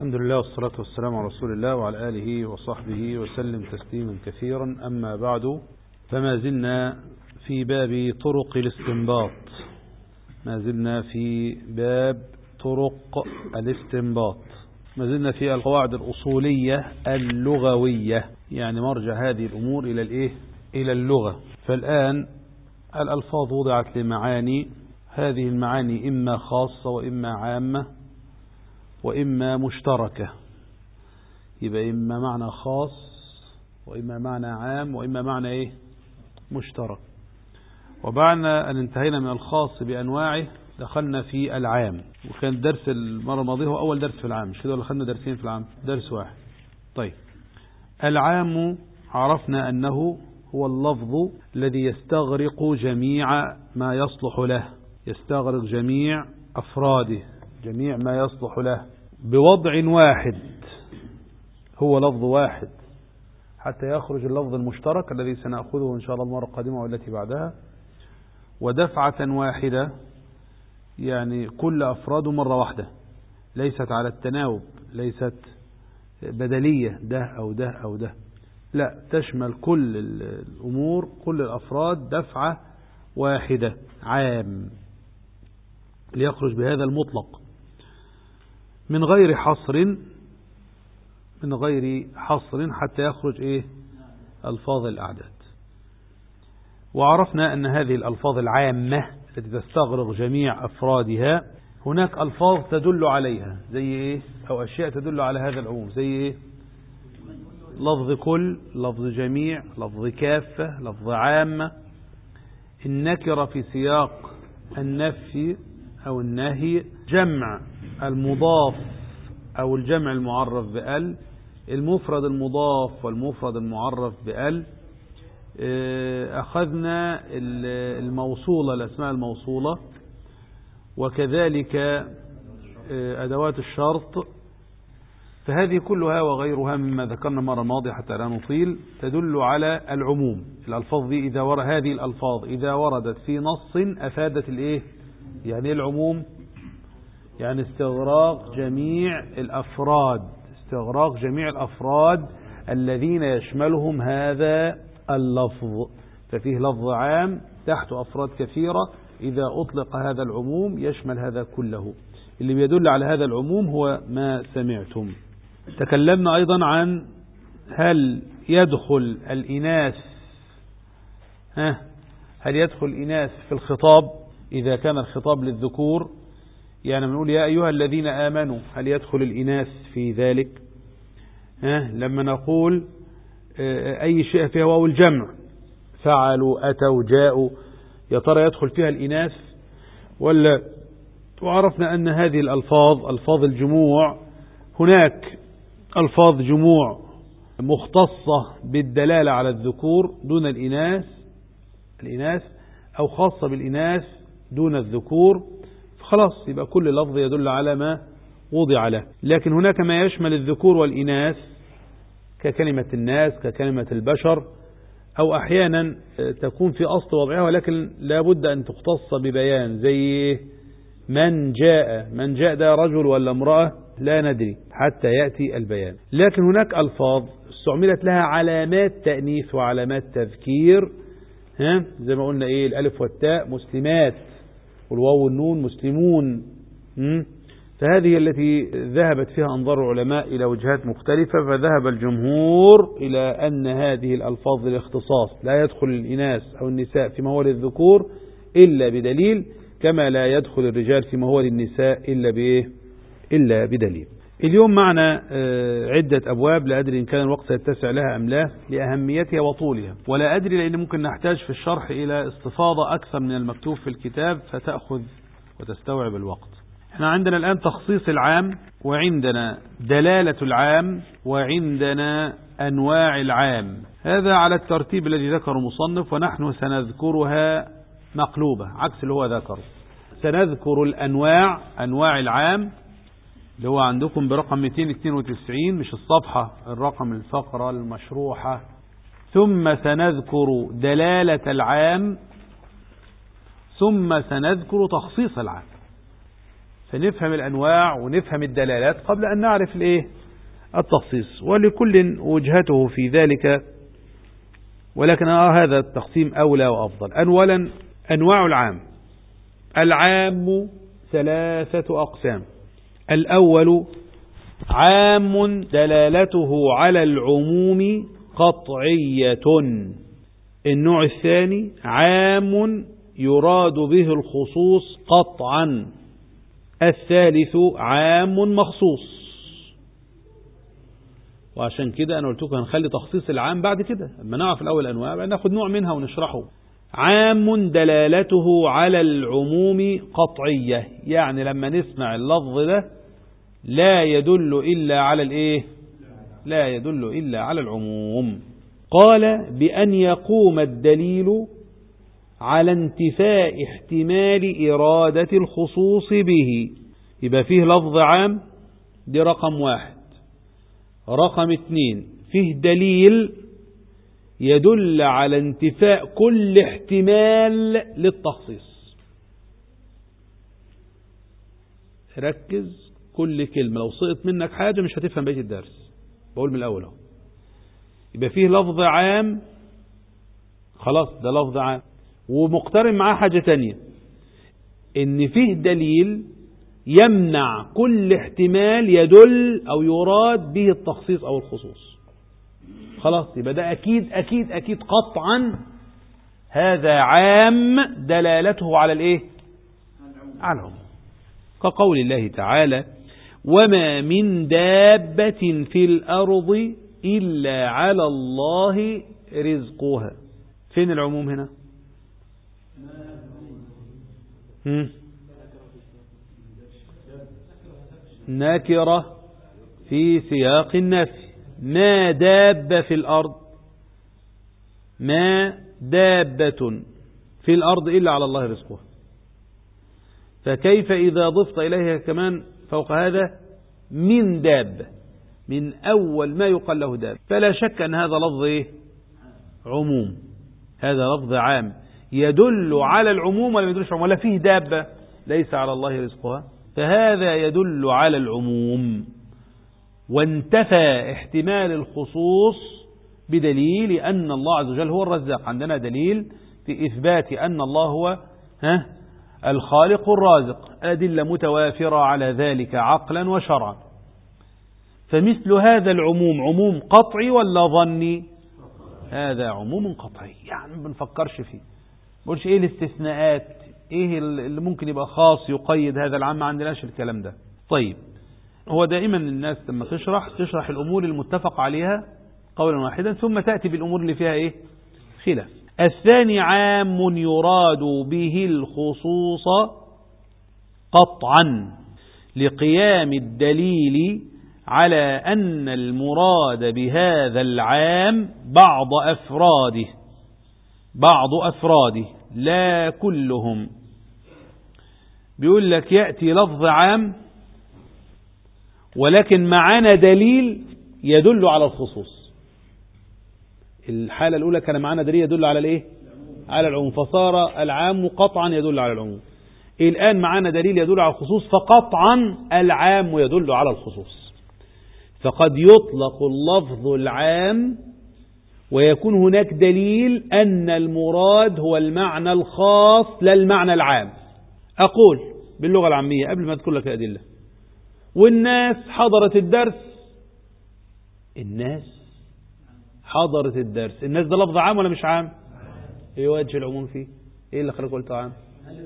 الحمد لله والصلاة والسلام على رسول الله وعلى آله وصحبه وسلم تسليما كثيرا. أما بعد، فما زلنا في باب طرق الاستنباط. ما زلنا في باب طرق الاستنباط. ما زلنا في القواعد الأصولية اللغوية، يعني مرجع هذه الأمور إلى اللغة. فالآن الألفاظ وضعت لمعاني، هذه المعاني إما خاصة وإما عامة وإما مشتركة. يبقى إما معنى خاص وإما معنى عام وإما معنى مشترك. وبعد أن انتهينا من الخاص بأنواعه دخلنا في العام، وكان الدرس المرة الماضية هو أول درس في العام، مش كده ولا خدنا درسين في العام؟ درس واحد. طيب، العام عرفنا أنه هو اللفظ الذي يستغرق جميع ما يصلح له، يستغرق جميع أفراده، جميع ما يصلح له بوضع واحد، هو لفظ واحد، حتى يخرج اللفظ المشترك الذي سنأخذه إن شاء الله المرة القادمة والتي بعدها، ودفعة واحدة، يعني كل أفراده مرة واحدة، ليست على التناوب، ليست بدلية ده أو ده أو ده، لا، تشمل كل الأمور، كل الأفراد دفعة واحدة، عام، ليخرج بهذا المطلق من غير حصر حتى يخرج ألفاظ الأعداد. وعرفنا أن هذه الألفاظ العامة التي تستغرق جميع أفرادها، هناك ألفاظ تدل عليها زي أو أشياء تدل على هذا العموم، زي لفظ كل، لفظ جميع، لفظ كافة، لفظ عامة، النكرة في سياق النفي أو النهي، جمع المضاف أو الجمع المعرف بأل، المفرد المضاف والمفرد المعرف بأل. أخذنا الموصولة، الأسماء الموصولة، وكذلك أدوات الشرط. فهذه كلها وغيرها مما ذكرنا مرة ماضية حتى لا نطيل تدل على العموم. الألفاظ دي هذه الألفاظ إذا وردت في نص أفادت يعني العموم، يعني استغراق جميع الأفراد، استغراق جميع الأفراد الذين يشملهم هذا اللفظ. ففيه لفظ عام تحت أفراد كثيرة، إذا أطلق هذا العموم يشمل هذا كله. اللي بيدل على هذا العموم هو ما سمعتم. تكلمنا أيضا عن هل يدخل الإناث في الخطاب إذا كان الخطاب للذكور، يعني بنقول يا أيها الذين آمنوا، هل يدخل الإناث في ذلك؟ لما نقول أي شيء فيها واو الجمع، فعلوا، أتوا، جاءوا، يا ترى يدخل فيها الإناث ولا؟ وعرفنا أن هذه الألفاظ ألفاظ الجموع، هناك ألفاظ جموع مختصة بالدلالة على الذكور دون الإناث، أو خاصة بالإناث دون الذكور، خلاص يبقى كل لفظ يدل على ما وضع له. لكن هناك ما يشمل الذكور والإناث ككلمة الناس، ككلمة البشر، أو أحيانا تكون في أصل وضعها ولكن لا بد أن تختص ببيان، زي من جاء ده رجل ولا امرأة لا ندري حتى يأتي البيان. لكن هناك ألفاظ استعملت لها علامات تأنيث وعلامات تذكير، زي ما قلنا الألف والتاء مسلمات، والواو والنون مسلمون. فهذه التي ذهبت فيها أنظار العلماء إلى وجهات مختلفة. فذهب الجمهور إلى أن هذه الألفاظ الاختصاص لا يدخل الإناث أو النساء فيما هو للذكور إلا بدليل، كما لا يدخل الرجال فيما هو للنساء إلا بدليل. اليوم معنا عدة أبواب، لا أدري إن كان الوقت يتسع لها أم لا، لأهميتها وطولها، ولا أدري لأن ممكن نحتاج في الشرح إلى استفاضة أكثر من المكتوب في الكتاب فتأخذ وتستوعب الوقت. احنا عندنا الآن تخصيص العام، وعندنا دلالة العام، وعندنا أنواع العام. هذا على الترتيب الذي ذكره المصنف، ونحن سنذكرها مقلوبة عكس اللي هو ذكره. سنذكر الأنواع، أنواع العام اللي هو عندكم برقم 292، مش الصفحة، الرقم الفقرة المشروحة. ثم سنذكر دلالة العام، ثم سنذكر تخصيص العام. فنفهم الأنواع ونفهم الدلالات قبل أن نعرف التخصيص، ولكل وجهته في ذلك، ولكن هذا التقسيم أولى وأفضل. أولا أنواع العام. العام 3 أقسام. الأول عام دلالته على العموم قطعية. النوع الثاني عام يراد به الخصوص قطعا. الثالث عام مخصوص. وعشان كده أنا قلت لكم هنخلي تخصيص العام بعد كده لما نعرف الأول أنواع بقى ناخد نوع منها ونشرحه. عام دلالته على العموم قطعية، يعني لما نسمع اللفظ ده لا يدل إلا على لا يدل إلا على العموم. قال بأن يقوم الدليل على انتفاء احتمال إرادة الخصوص به. يبقى فيه لفظ عام، دي رقم 1. رقم 2 فيه دليل يدل على انتفاء كل احتمال للتخصيص. ركز، كل كلمة لو سقط منك حاجة مش هتفهم بقية الدرس، بقول من الأول اهو. يبقى فيه لفظ عام، خلاص ده لفظ عام، ومقترن معاه حاجة تانية، ان فيه دليل يمنع كل احتمال يدل او يراد به التخصيص او الخصوص. خلاص يبقى ده اكيد اكيد اكيد قطعا هذا عام دلالته على على العموم. كقول الله تعالى وما من دابة في الأرض إلا على الله رزقها. فين العموم هنا؟ نكرة في سياق النفي. ما دابة في الأرض، ما دابة في الأرض إلا على الله رزقها. فكيف إذا ضفت إليها كمان فوق هذا من دابة، من أول ما يقال له دابة، فلا شك أن هذا لفظ عموم، هذا لفظ عام يدل على العموم ولا يدلش عموم، ولا فيه دابة ليس على الله رزقها، فهذا يدل على العموم. وانتفى احتمال الخصوص بدليل أن الله عز وجل هو الرزاق. عندنا دليل في إثبات أن الله هو الخالق الرازق، أدلة متوافرة على ذلك عقلا وشرعا. فمثل هذا العموم عموم قطعي ولا ظني؟ هذا عموم قطعي، يعني ما بنفكرش فيه، بقولش ايه الاستثناءات، ايه اللي ممكن يبقى خاص يقيد هذا العام، ما عندناش الكلام ده. طيب هو دائما الناس لما تشرح الأمور المتفق عليها قولا واحدا ثم تأتي بالأمور اللي فيها خلاف. الثاني عام يراد به الخصوص قطعا لقيام الدليل على أن المراد بهذا العام بعض أفراده لا كلهم. بيقول لك يأتي لفظ عام ولكن معانا دليل يدل على الخصوص. الحالة الأولى كان معانا دليل يدل على على العموم، فصار العام قطعا يدل على العموم. الآن معانا دليل يدل على الخصوص، فقطعا العام يدل على الخصوص. فقد يطلق اللفظ العام ويكون هناك دليل أن المراد هو المعنى الخاص لا المعنى العام. أقول باللغة العامية قبل ما أذكر لك الأدلة، والناس حضرت الدرس، الناس حضرت الدرس، الناس ده لفظ عام ولا مش عام؟ ايه وجه العموم فيه؟ ايه اللي خليك قلت عام؟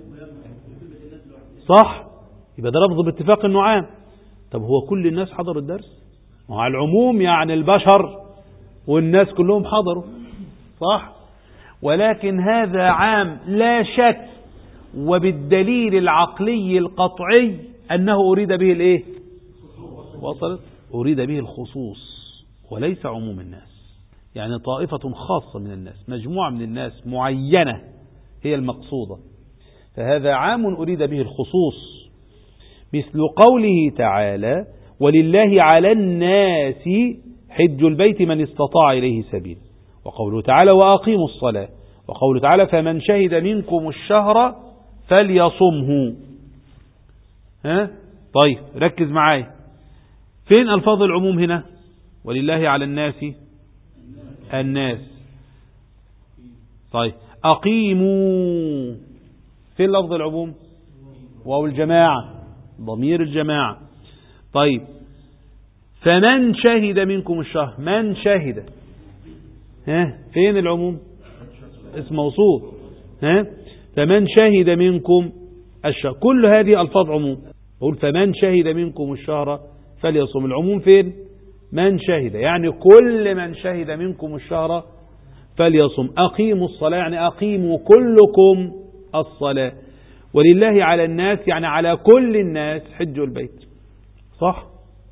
صح، يبقى ده لفظ باتفاق انه عام. طب هو كل الناس حضروا الدرس؟ وعلى العموم يعني البشر والناس كلهم حضروا، صح؟ ولكن هذا عام لا شك، وبالدليل العقلي القطعي أنه أريد به وصلت؟ أريد به الخصوص وليس عموم الناس، يعني طائفة خاصة من الناس، مجموعة من الناس معينة هي المقصودة، فهذا عام أريد به الخصوص. مثل قوله تعالى ولله على الناس حج البيت من استطاع إليه سبيل، وقوله تعالى وأقيموا الصلاة، وقوله تعالى فمن شهد منكم الشهر فليصمه. ها؟ طيب ركز معايا، فين ألفاظ العموم هنا؟ ولله على الناس. طيب أقيموا، فين لفظ العموم؟ واو الجماعة، ضمير الجماعة. طيب فمن شهد منكم الشهر، من شهد، ها فين العموم؟ اسم موصول، ها فمن شهد منكم الشهر، كل هذه ألفاظ عموم. بقول فمن شهد منكم الشهر فليصم، العموم فين؟ من شهد، يعني كل من شهد منكم الشهر فليصم. أقيموا الصلاة يعني أقيموا كلكم الصلاة. ولله على الناس يعني على كل الناس حج البيت. صح؟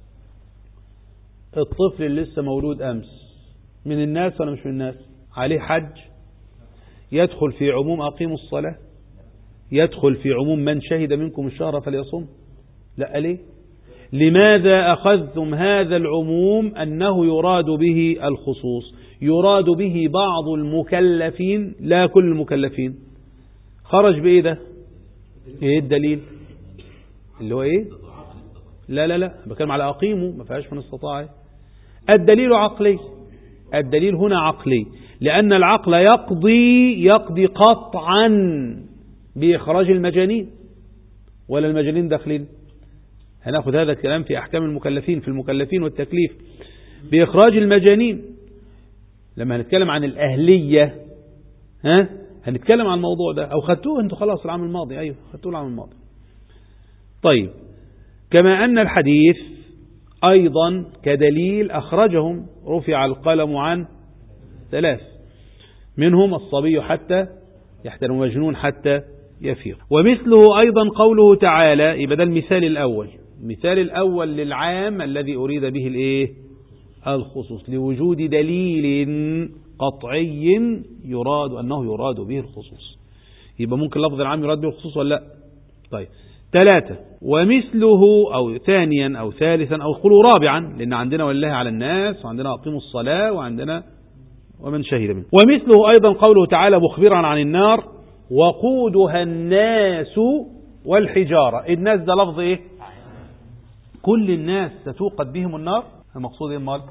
الطفل اللي لسه مولود أمس من الناس ولا مش من الناس؟ عليه حج؟ يدخل في عموم أقيموا الصلاة؟ يدخل في عموم من شهد منكم الشهر فليصم؟ لا. ليه؟ لماذا أخذتم هذا العموم أنه يراد به الخصوص؟ يراد به بعض المكلفين لا كل المكلفين. خرج بإيه ده؟ إيه الدليل؟ اللي هو إيه؟ لا بكلم على أقيموا، ما فيهاش من استطاع. الدليل عقلي، الدليل هنا عقلي، لأن العقل يقضي قطعا بإخراج المجانين، ولا المجانين داخلين. هناخذ هذا الكلام في أحكام المكلفين، في المكلفين والتكليف بإخراج المجانين. لما هنتكلم عن الأهلية هنتكلم عن الموضوع ده، أو خدتوه أنتوا خلاص العام الماضي. أيوه خدتوه العام الماضي. طيب كما أن الحديث أيضا كدليل أخرجهم، رفع القلم عن 3 منهم الصبي حتى يحتلم، ومجنون حتى يفيق. ومثله أيضا قوله تعالى، يبقى ده المثال الأول. المثال الأول للعام الذي أريد به الإيه؟ الخصوص، لوجود دليل قطعي أنه يراد به الخصوص. يبقى ممكن لفظ العام يراد به الخصوص ولا لا؟ طيب 3 ومثله، أو ثانيا أو ثالثا أو قولوا رابعا، لأن عندنا ولله على الناس، وعندنا أقيموا الصلاة، وعندنا ومن شهد منه. ومثله أيضا قوله تعالى مخبرا عن النار وقودها الناس والحجارة. الناس ده لفظ إيه؟ كل الناس ستوقد بهم النار. المقصود إيه مال؟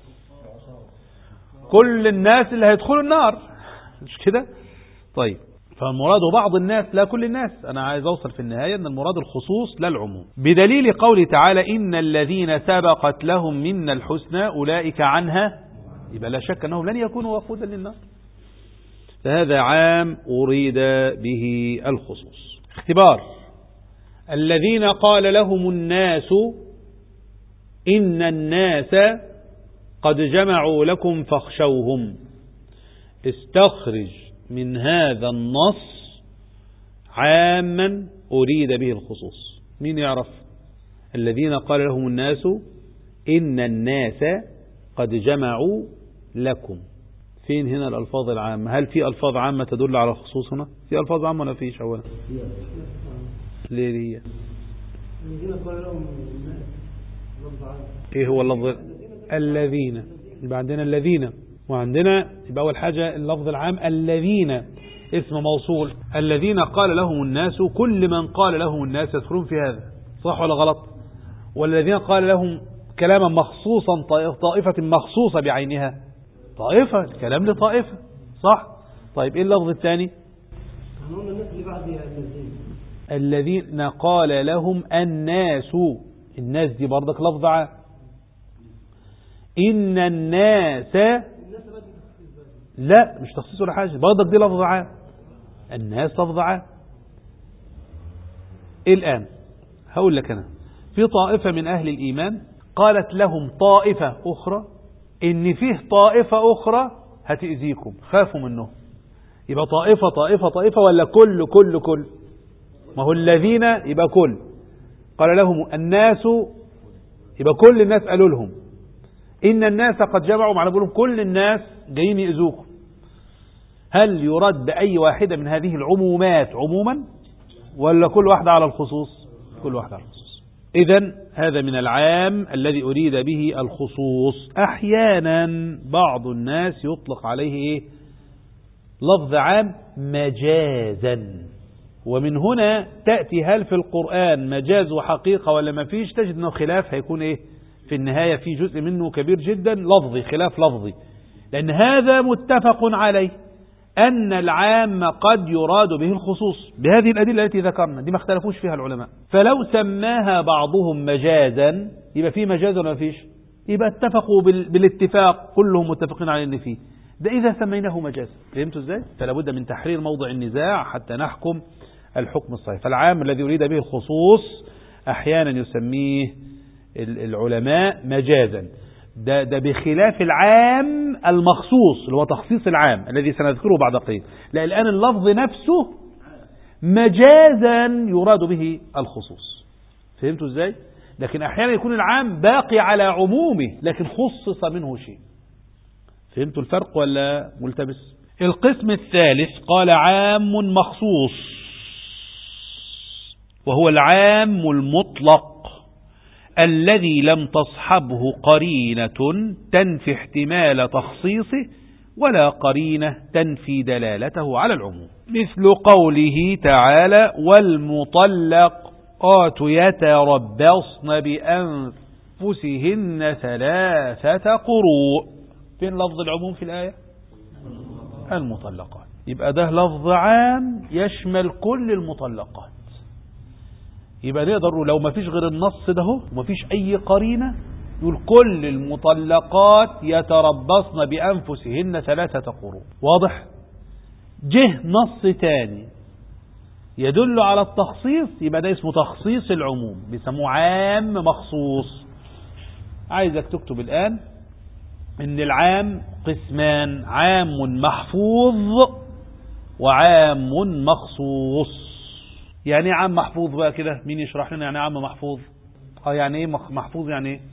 كل الناس اللي هيدخلوا النار، مش كده؟ طيب فالمراد بعض الناس لا كل الناس. أنا عايز أوصل في النهاية أن المراد الخصوص لا العموم، بدليل قوله تعالى إن الذين سبقت لهم منا الحسنى أولئك عنها، يبقى لا شك أنهم لن يكونوا وقودا للنار. فهذا عام أريد به الخصوص. اختبار: الذين قال لهم الناس إن الناس قد جمعوا لكم فاخشوهم، استخرج من هذا النص عاما أريد به الخصوص. مين يعرف؟ الذين قال لهم الناس إن الناس قد جمعوا لكم، فين هنا الألفاظ العامة؟ هل في ألفاظ عامة تدل على الخصوص هنا؟ في ألفاظ عامة ولا فيش؟ أولا ليه هي؟ الذين قال لهم الناس لفظ عام. ايه هو اللفظ؟ الذين. يبقى عندنا الذين، وعندنا يبقى أول حاجة اللفظ العام الذين اسم موصول. الذين قال لهم الناس، كل من قال لهم الناس يدخلون في هذا، صح ولا غلط؟ والذين قال لهم كلاما مخصوصا، طائفة مخصوصة بعينها، طائفة، الكلام لطائفة، صح؟ طيب ايه اللفظ الثاني؟ الذين قال لهم الناس، الناس دي برضك لفظ عام. إن الناس لا مش تخصيص ولا حاجة، برضك دي لفظ عام. الناس لفظ عام. الآن هقول لك أنا في طائفة من أهل الإيمان قالت لهم طائفة أخرى إن فيه طائفة أخرى هتأذيكم، خافوا منه. يبقى طائفة طائفة طائفة ولا كل كل كل؟ ما هو الذين يبقى كل، قال لهم الناس يبقى كل الناس قالوا لهم إن الناس قد جمعوا، معنى بقولهم كل الناس جايين يأذوكم. هل يرد بأي واحدة من هذه العمومات عموما ولا كل واحدة على الخصوص؟ كل واحدة على الخصوص. إذن هذا من العام الذي أريد به الخصوص. أحيانا بعض الناس يطلق عليه إيه؟ لفظ عام مجازا. ومن هنا تأتي هل في القرآن مجاز وحقيقة ولا ما فيش، تجد أنه خلاف هيكون إيه في النهاية، في جزء منه كبير جدا لفظي، خلاف لفظي، لأن هذا متفق عليه أن العام قد يراد به الخصوص بهذه الأدلة التي ذكرنا دي، ما اختلفوش فيها العلماء. فلو سماها بعضهم مجازا يبقى فيه مجاز ولا ما فيش؟ يبقى اتفقوا بالاتفاق كلهم متفقين على ان فيه، ده إذا سميناه مجازا. فهمتوا ازاي؟ فلا بد من تحرير موضع النزاع حتى نحكم الحكم الصحيح. فالعام الذي يريد به الخصوص أحيانا يسميه العلماء مجازا، ده بخلاف العام المخصوص اللي هو تخصيص العام الذي سنذكره بعد قليل. لا، الآن اللفظ نفسه مجازا يراد به الخصوص. فهمتوا ازاي؟ لكن أحيانا يكون العام باقي على عمومه لكن خصص منه شيء. فهمتوا الفرق ولا ملتبس؟ القسم الثالث قال عام مخصوص، وهو العام المطلق الذي لم تصحبه قرينة تنفي احتمال تخصيصه ولا قرينة تنفي دلالته على العموم، مثل قوله تعالى والمطلقات يتربصن بأنفسهن 3 قروء. فين لفظ العموم في الآية؟ المطلقات. يبقى ده لفظ عام يشمل كل المطلقات. يبقى نقدر لو ما فيش غير النص ده وما فيش أي قرينة يقول كل المطلقات يتربصن بأنفسهن 3 قروء. واضح؟ جه نص تاني يدل على التخصيص يبقى ده اسمه تخصيص العموم، بيسموه عام مخصوص. عايزك تكتب الآن ان العام قسمان، عام محفوظ وعام مخصوص. يعني ايه عام محفوظ بقى كده؟ مين يشرح لنا يعني عام محفوظ؟ يعني ايه محفوظ؟ يعني ايه؟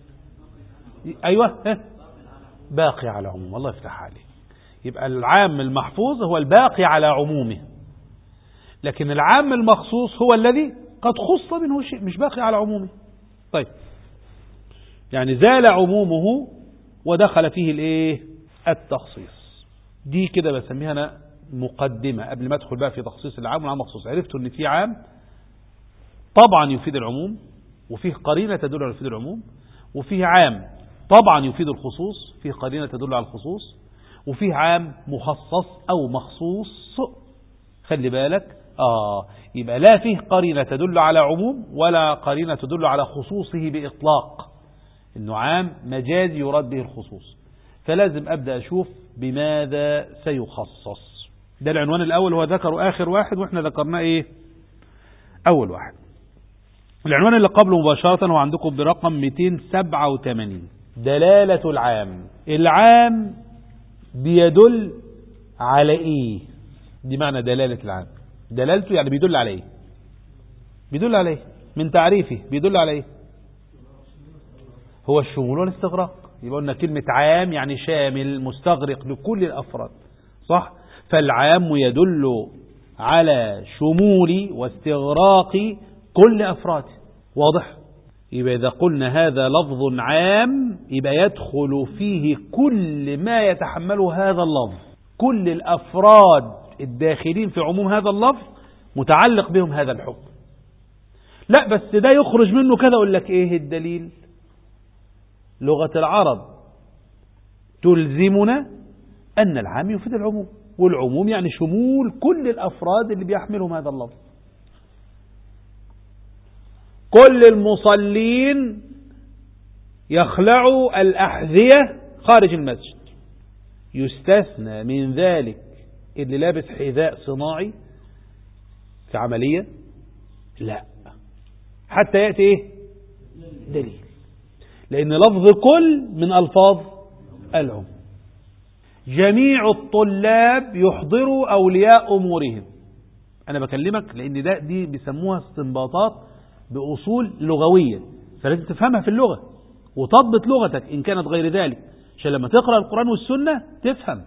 ايوه باقي على عموم. الله يفتح عليك. يبقى العام المحفوظ هو الباقي على عمومه، لكن العام المخصوص هو الذي قد خص منه شيء مش باقي على عمومه. طيب، يعني زال عمومه ودخل فيه الايه؟ التخصيص. دي كده بسميها انا مقدمة قبل ما ادخل بقى في تخصيص العام والعام مخصوص. عرفتوا ان في عام طبعا يفيد العموم وفيه قرينة تدل على يفيد العموم، وفيه عام طبعا يفيد الخصوص فيه قرينة تدل على الخصوص، وفيه عام مخصص او مخصوص. خلي بالك يبقى لا فيه قرينة تدل على عموم ولا قرينة تدل على خصوصه بإطلاق، انه عام مجازي يراد به الخصوص. فلازم ابدأ اشوف بماذا سيخصص. ده العنوان الاول، هو ذكر اخر واحد واحنا ذكرناه ايه؟ اول واحد. العنوان اللي قبله مباشرة هو عندكم برقم 287. دلالة العام. العام بيدل على ايه؟ دي معنى دلالة العام. دلالته يعني بيدل على ايه؟ بيدل على ايه؟ من تعريفه بيدل على ايه؟ هو الشمول والاستغراق. يبقى قلنا كلمة عام يعني شامل مستغرق لكل الأفراد، صح؟ فالعام يدل على شمول واستغراق كل أفراد. واضح؟ يبقى إذا قلنا هذا لفظ عام يبقى يدخل فيه كل ما يتحمله هذا اللفظ، كل الأفراد الداخلين في عموم هذا اللفظ متعلق بهم هذا الحكم. لا بس ده يخرج منه كذا. أقول لك إيه الدليل؟ لغة العرب تلزمنا أن العام يفيد العموم، والعموم يعني شمول كل الأفراد اللي بيحملهم هذا اللفظ. كل المصلين يخلعوا الأحذية خارج المسجد، يستثنى من ذلك اللي لابس حذاء صناعي في عملية؟ لا، حتى يأتي إيه؟ دليل. لأن لفظ كل من ألفاظ العموم. جميع الطلاب يحضروا أولياء أمورهم. أنا بكلمك لأن دي بيسموها استنباطات بأصول لغوية، فلازم تفهمها في اللغة وتضبط لغتك إن كانت غير ذلك عشان لما تقرأ القرآن والسنة تفهم.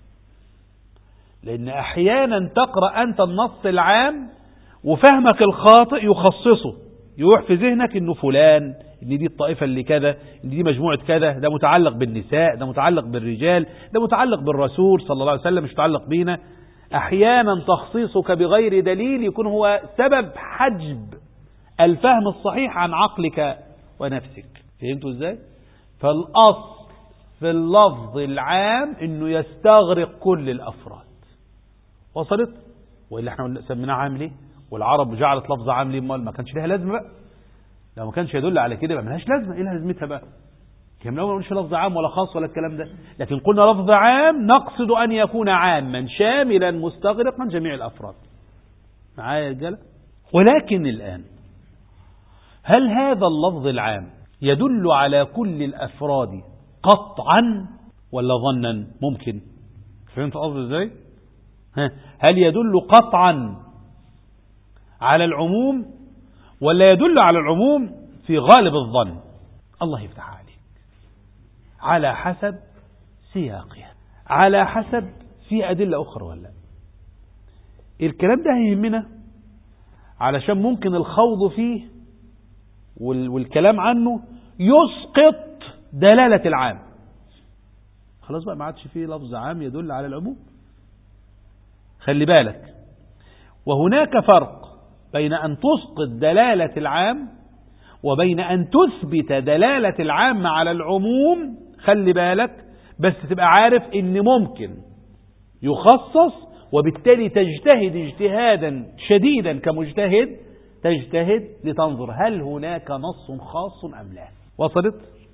لأن أحيانا تقرأ أنت النص العام وفهمك الخاطئ يخصصه، يروح في ذهنك إنه فلان، إن دي الطائفة اللي كذا، إن دي مجموعة كذا، ده متعلق بالنساء، ده متعلق بالرجال، ده متعلق بالرسول صلى الله عليه وسلم، مش متعلق بينا. أحيانا تخصيصك بغير دليل يكون هو سبب حجب الفهم الصحيح عن عقلك ونفسك. فهمتوا ازاي؟ فالأصل في اللفظ العام انه يستغرق كل الأفراد. وصلت؟ وإلا احنا سميناه عام ليه؟ والعرب جعلت لفظ عام ليه؟ ما كانش لها لازمة بقى. لو ما كانش يدل على كده ما لهاش لازمة. ايه لازمتها بقى؟ كم لو ما نقولش لفظ عام ولا خاص ولا الكلام ده، لكن قلنا لفظ عام نقصد أن يكون عاما شاملا مستغرقا جميع الأفراد. معايا يا رجاله؟ ولكن الآن هل هذا اللفظ العام يدل على كل الأفراد قطعا ولا ظنا؟ ممكن. فهمت قصدي ازاي؟ هل يدل قطعا على العموم ولا يدل على العموم في غالب الظن؟ الله يفتح عليك. على حسب سياقها، على حسب في أدلة أخرى ولا. الكلام ده هيهمنا علشان ممكن الخوض فيه والكلام عنه يسقط دلالة العام. خلاص بقى ما عادش فيه لفظ عام يدل على العموم. خلي بالك، وهناك فرق بين أن تسقط دلالة العام وبين أن تثبت دلالة العام على العموم. خلي بالك بس تبقى عارف ان ممكن يخصص، وبالتالي تجتهد اجتهادا شديدا كمجتهد، تجتهد لتنظر هل هناك نص خاص أم لا. وصلت؟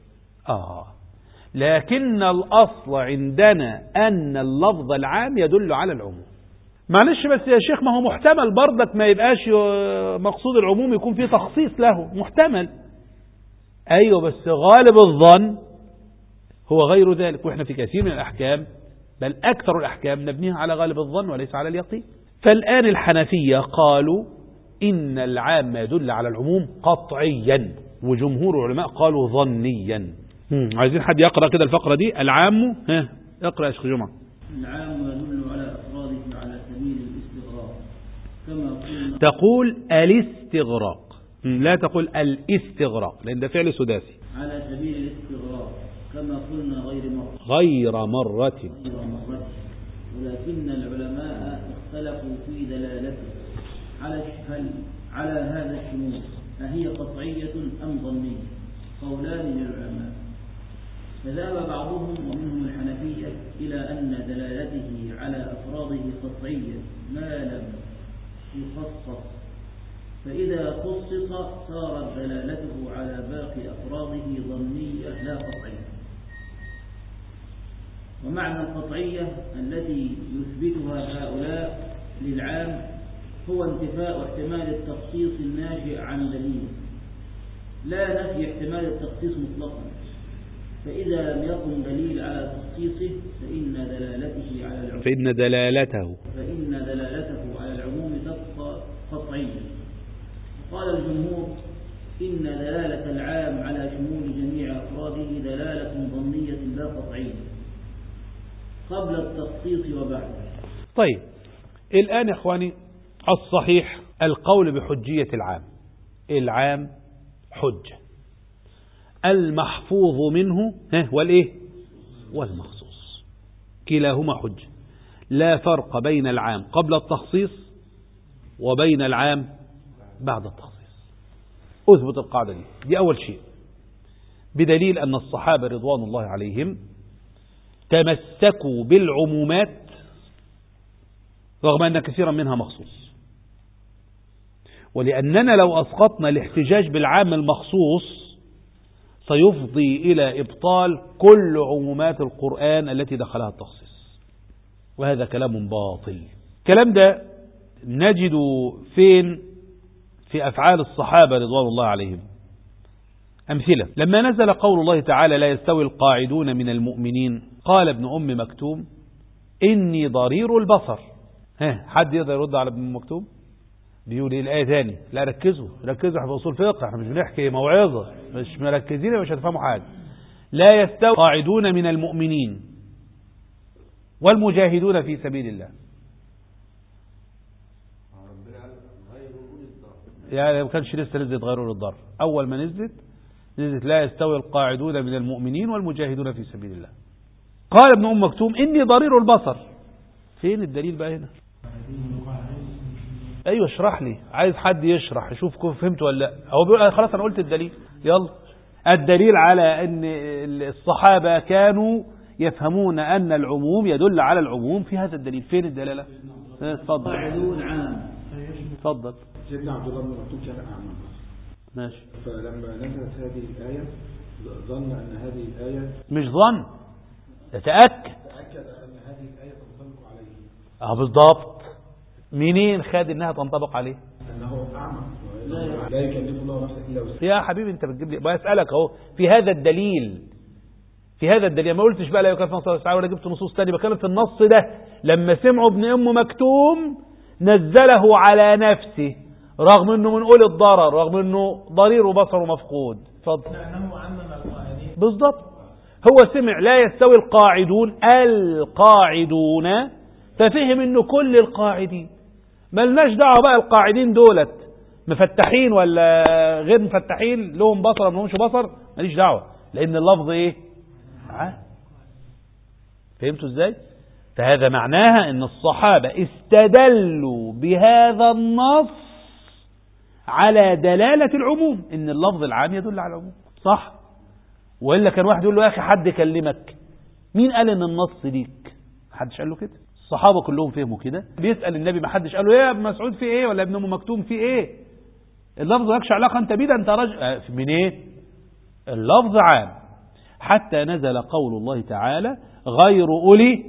لكن الأصل عندنا أن اللفظ العام يدل على العموم. معلش بس يا شيخ، ما هو محتمل برضك ما يبقاش مقصود العموم يكون فيه تخصيص له، محتمل. أيوة بس غالب الظن هو غير ذلك، وإحنا في كثير من الأحكام بل أكثر الأحكام نبنيها على غالب الظن وليس على اليقين. فالآن الحنفية قالوا إن العام يدل على العموم قطعيا، وجمهور العلماء قالوا ظنيا. عايزين حد يقرأ كده الفقرة دي. العام اقرأ يا شيخ جمعة. العام يدل على أفراده على سبيل الاستغراق كما قلنا. تقول الاستغراق، لا تقول الاستغراق لأن ده فعل سداسي. على سبيل الاستغراق كما قلنا غير مرة. ولكن العلماء اختلفوا في دلالته على هذا الشمول، أهي قطعية أم ظنية؟ قولان للعلماء. فذهب بعضهم ومنهم الحنفية إلى أن دلالته على أفراده قطعية ما لم يخصص، فإذا خصص صارت دلالته على باقي أفراده ظنية لا قطعية. ومعنى القطعية التي يثبتها هؤلاء للعام هو انتفاء احتمال التخصيص الناشئ عن دليل، لا نفي احتمال التخصيص مطلقا. فإذا لم يكن دليل على تخصيصه فإن دلالته على العموم تبقى قطعية. قال الجمهور إن دلالة العام على شمول جميع أفراده دلالة ظنية لا قطعية قبل التخصيص وبعده. طيب الآن يا إخواني الصحيح القول بحجية العام حجة، المحفوظ منه والمخصوص كلاهما حجة، لا فرق بين العام قبل التخصيص وبين العام بعد التخصيص. أثبت القاعدة دي أول شيء، بدليل أن الصحابة رضوان الله عليهم تمسكوا بالعمومات رغم أن كثيرا منها مخصوص. ولأننا لو أسقطنا الاحتجاج بالعام المخصوص سيفضي إلى إبطال كل عمومات القرآن التي دخلها التخصيص، وهذا كلام باطل. الكلام ده نجد فين؟ في أفعال الصحابة رضوان الله عليهم. أمثلة: لما نزل قول الله تعالى لا يستوي القاعدون من المؤمنين قال ابن أم مكتوم إني ضرير البصر. حد يقدر يرد على ابن أم مكتوم؟ بيقول الآية ثاني. لا ركزوا في أصول فقه، احنا مش بنحكي موعظة، مش مركزين مش هتفهموا حاجة. لا يستوي القاعدون من المؤمنين والمجاهدون في سبيل الله. يعني ما كانش لسه نزلت غير للضر، أول ما نزلت لا يستوي القاعدون من المؤمنين والمجاهدون في سبيل الله. قال ابن أم مكتوم إني ضرير البصر فين الدليل بقى هنا؟ ايوه اشرح لي، عايز حد يشرح يشوف كيف فهمت ولا لا. هو بيقول خلاص انا قلت الدليل. يلا الدليل على ان الصحابة كانوا يفهمون ان العموم يدل على العموم في هذا الدليل. فين الدلالة؟ اتفضل. اتفضل. سيدنا عبد الله بن مكتوم كان أعمى. ماشي. فلما نزلت هذه الآية ظن أن هذه الآية مش ظن، تتأكد أن هذه الآية تنطبق عليه. بالضبط. منين خد انها تنطبق عليه؟ أنه أعمى لا يكلف الله نفسا إلا وسعها. يا حبيبي انت بتجيب لي بسألك اهو في هذا الدليل، في هذا الدليل ما قلتش بقى لا يكلف الله نفسا إلا وسعها ولا جبت نصوص تانية. بكلم في النص ده لما سمعوا ابن ام مكتوم نزله على نفسه رغم انه من اولي الضرر، رغم انه ضرير وبصره مفقود. اتفضل. بالضبط. هو سمع لا يستوي القاعدون ففهم انه كل القاعدين. ملناش دعوه بقى القاعدين دولت مفتحين ولا غير مفتحين، لهم بصر ما لهمش بصر، ماليش دعوه، لان اللفظ ايه؟ فهمتوا ازاي؟ فهذا معناها ان الصحابه استدلوا بهذا النص على دلاله العموم، ان اللفظ العام يدل على العموم. صح؟ والا كان واحد يقول له يا اخي حد كلمك، مين قال ان النص ليك؟ محدش قال له كده. الصحابه كلهم فهموا كده. بيسال النبي ما حدش قال له يا ابن مسعود في ايه ولا ابن ام مكتوم في ايه؟ اللفظ مالكش علاقه انت بيه، ده انت راجل من ايه؟ اللفظ عام حتى نزل قول الله تعالى غير اولي.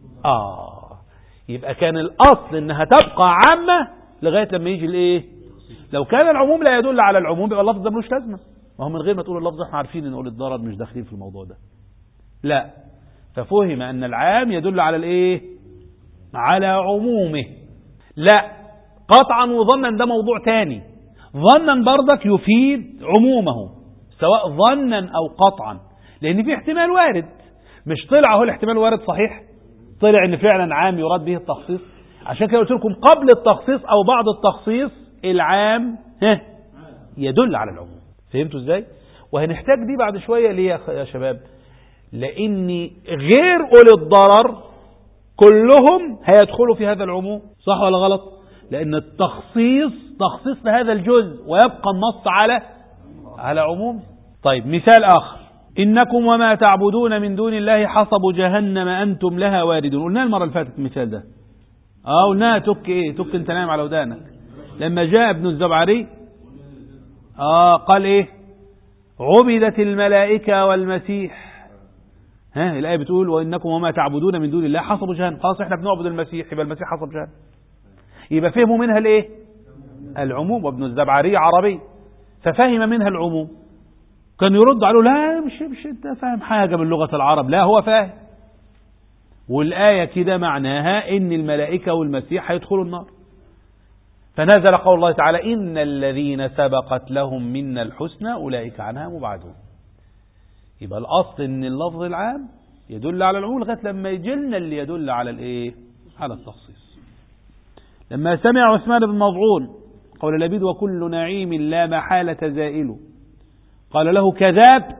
يبقى كان الاصل انها تبقى عامه لغايه لما يجي الايه؟ لو كان العموم لا يدل على العموم يبقى اللفظ ده ملوش لازمه. ما هو من غير ما تقول اللفظ احنا عارفين ان اولي الضرر مش داخلين في الموضوع ده. لا، ففهم ان العام يدل على الايه؟ على عمومه. لا قطعا وظنا ده موضوع تاني. ظنا برضك يفيد عمومه سواء ظنا او قطعا، لان في احتمال وارد. مش طلع هو الاحتمال وارد صحيح، طلع ان فعلا عام يراد به التخصيص. عشان كده قلت لكم قبل التخصيص او بعد التخصيص العام يدل على العموم. فهمتوا ازاي؟ وهنحتاج دي بعد شوية. ليه يا شباب؟ لان غير اولي الضرر كلهم هيدخلوا في هذا العموم. صح ولا غلط؟ لان التخصيص تخصيص لهذا الجزء ويبقى النص على عموم. طيب مثال اخر، انكم وما تعبدون من دون الله حصب جهنم انتم لها واردون. قلنا المرة اللي فاتت المثال ده. قلناها تك ايه؟ تك انت نايم على ودانك. لما جاء ابن الزبعري قال ايه؟ عبدت الملائكة والمسيح. الآية بتقول وإنكم وما تعبدون من دون الله حصب جهنم. خلاص احنا بنعبد المسيح، يبقى المسيح حصب جهنم. يبقى فهموا منها الايه؟ العموم. وابن الزبعري عربي ففهم منها العموم. كان يرد عليه لا مش انت فاهم حاجة من لغة العرب. لا هو فاهم. والآية كده معناها ان الملائكة والمسيح هيدخلوا النار. فنزل قول الله تعالى إن الذين سبقت لهم منا الحسنى أولئك عنها مبعدون. يبقى الأصل إن اللفظ العام يدل على العموم لغاية لما يجلنا اللي يدل على الإيه؟ على التخصيص. لما سمع عثمان بن مظعون قول لبيد وكل نعيم لا محالة زائل قال له كذبت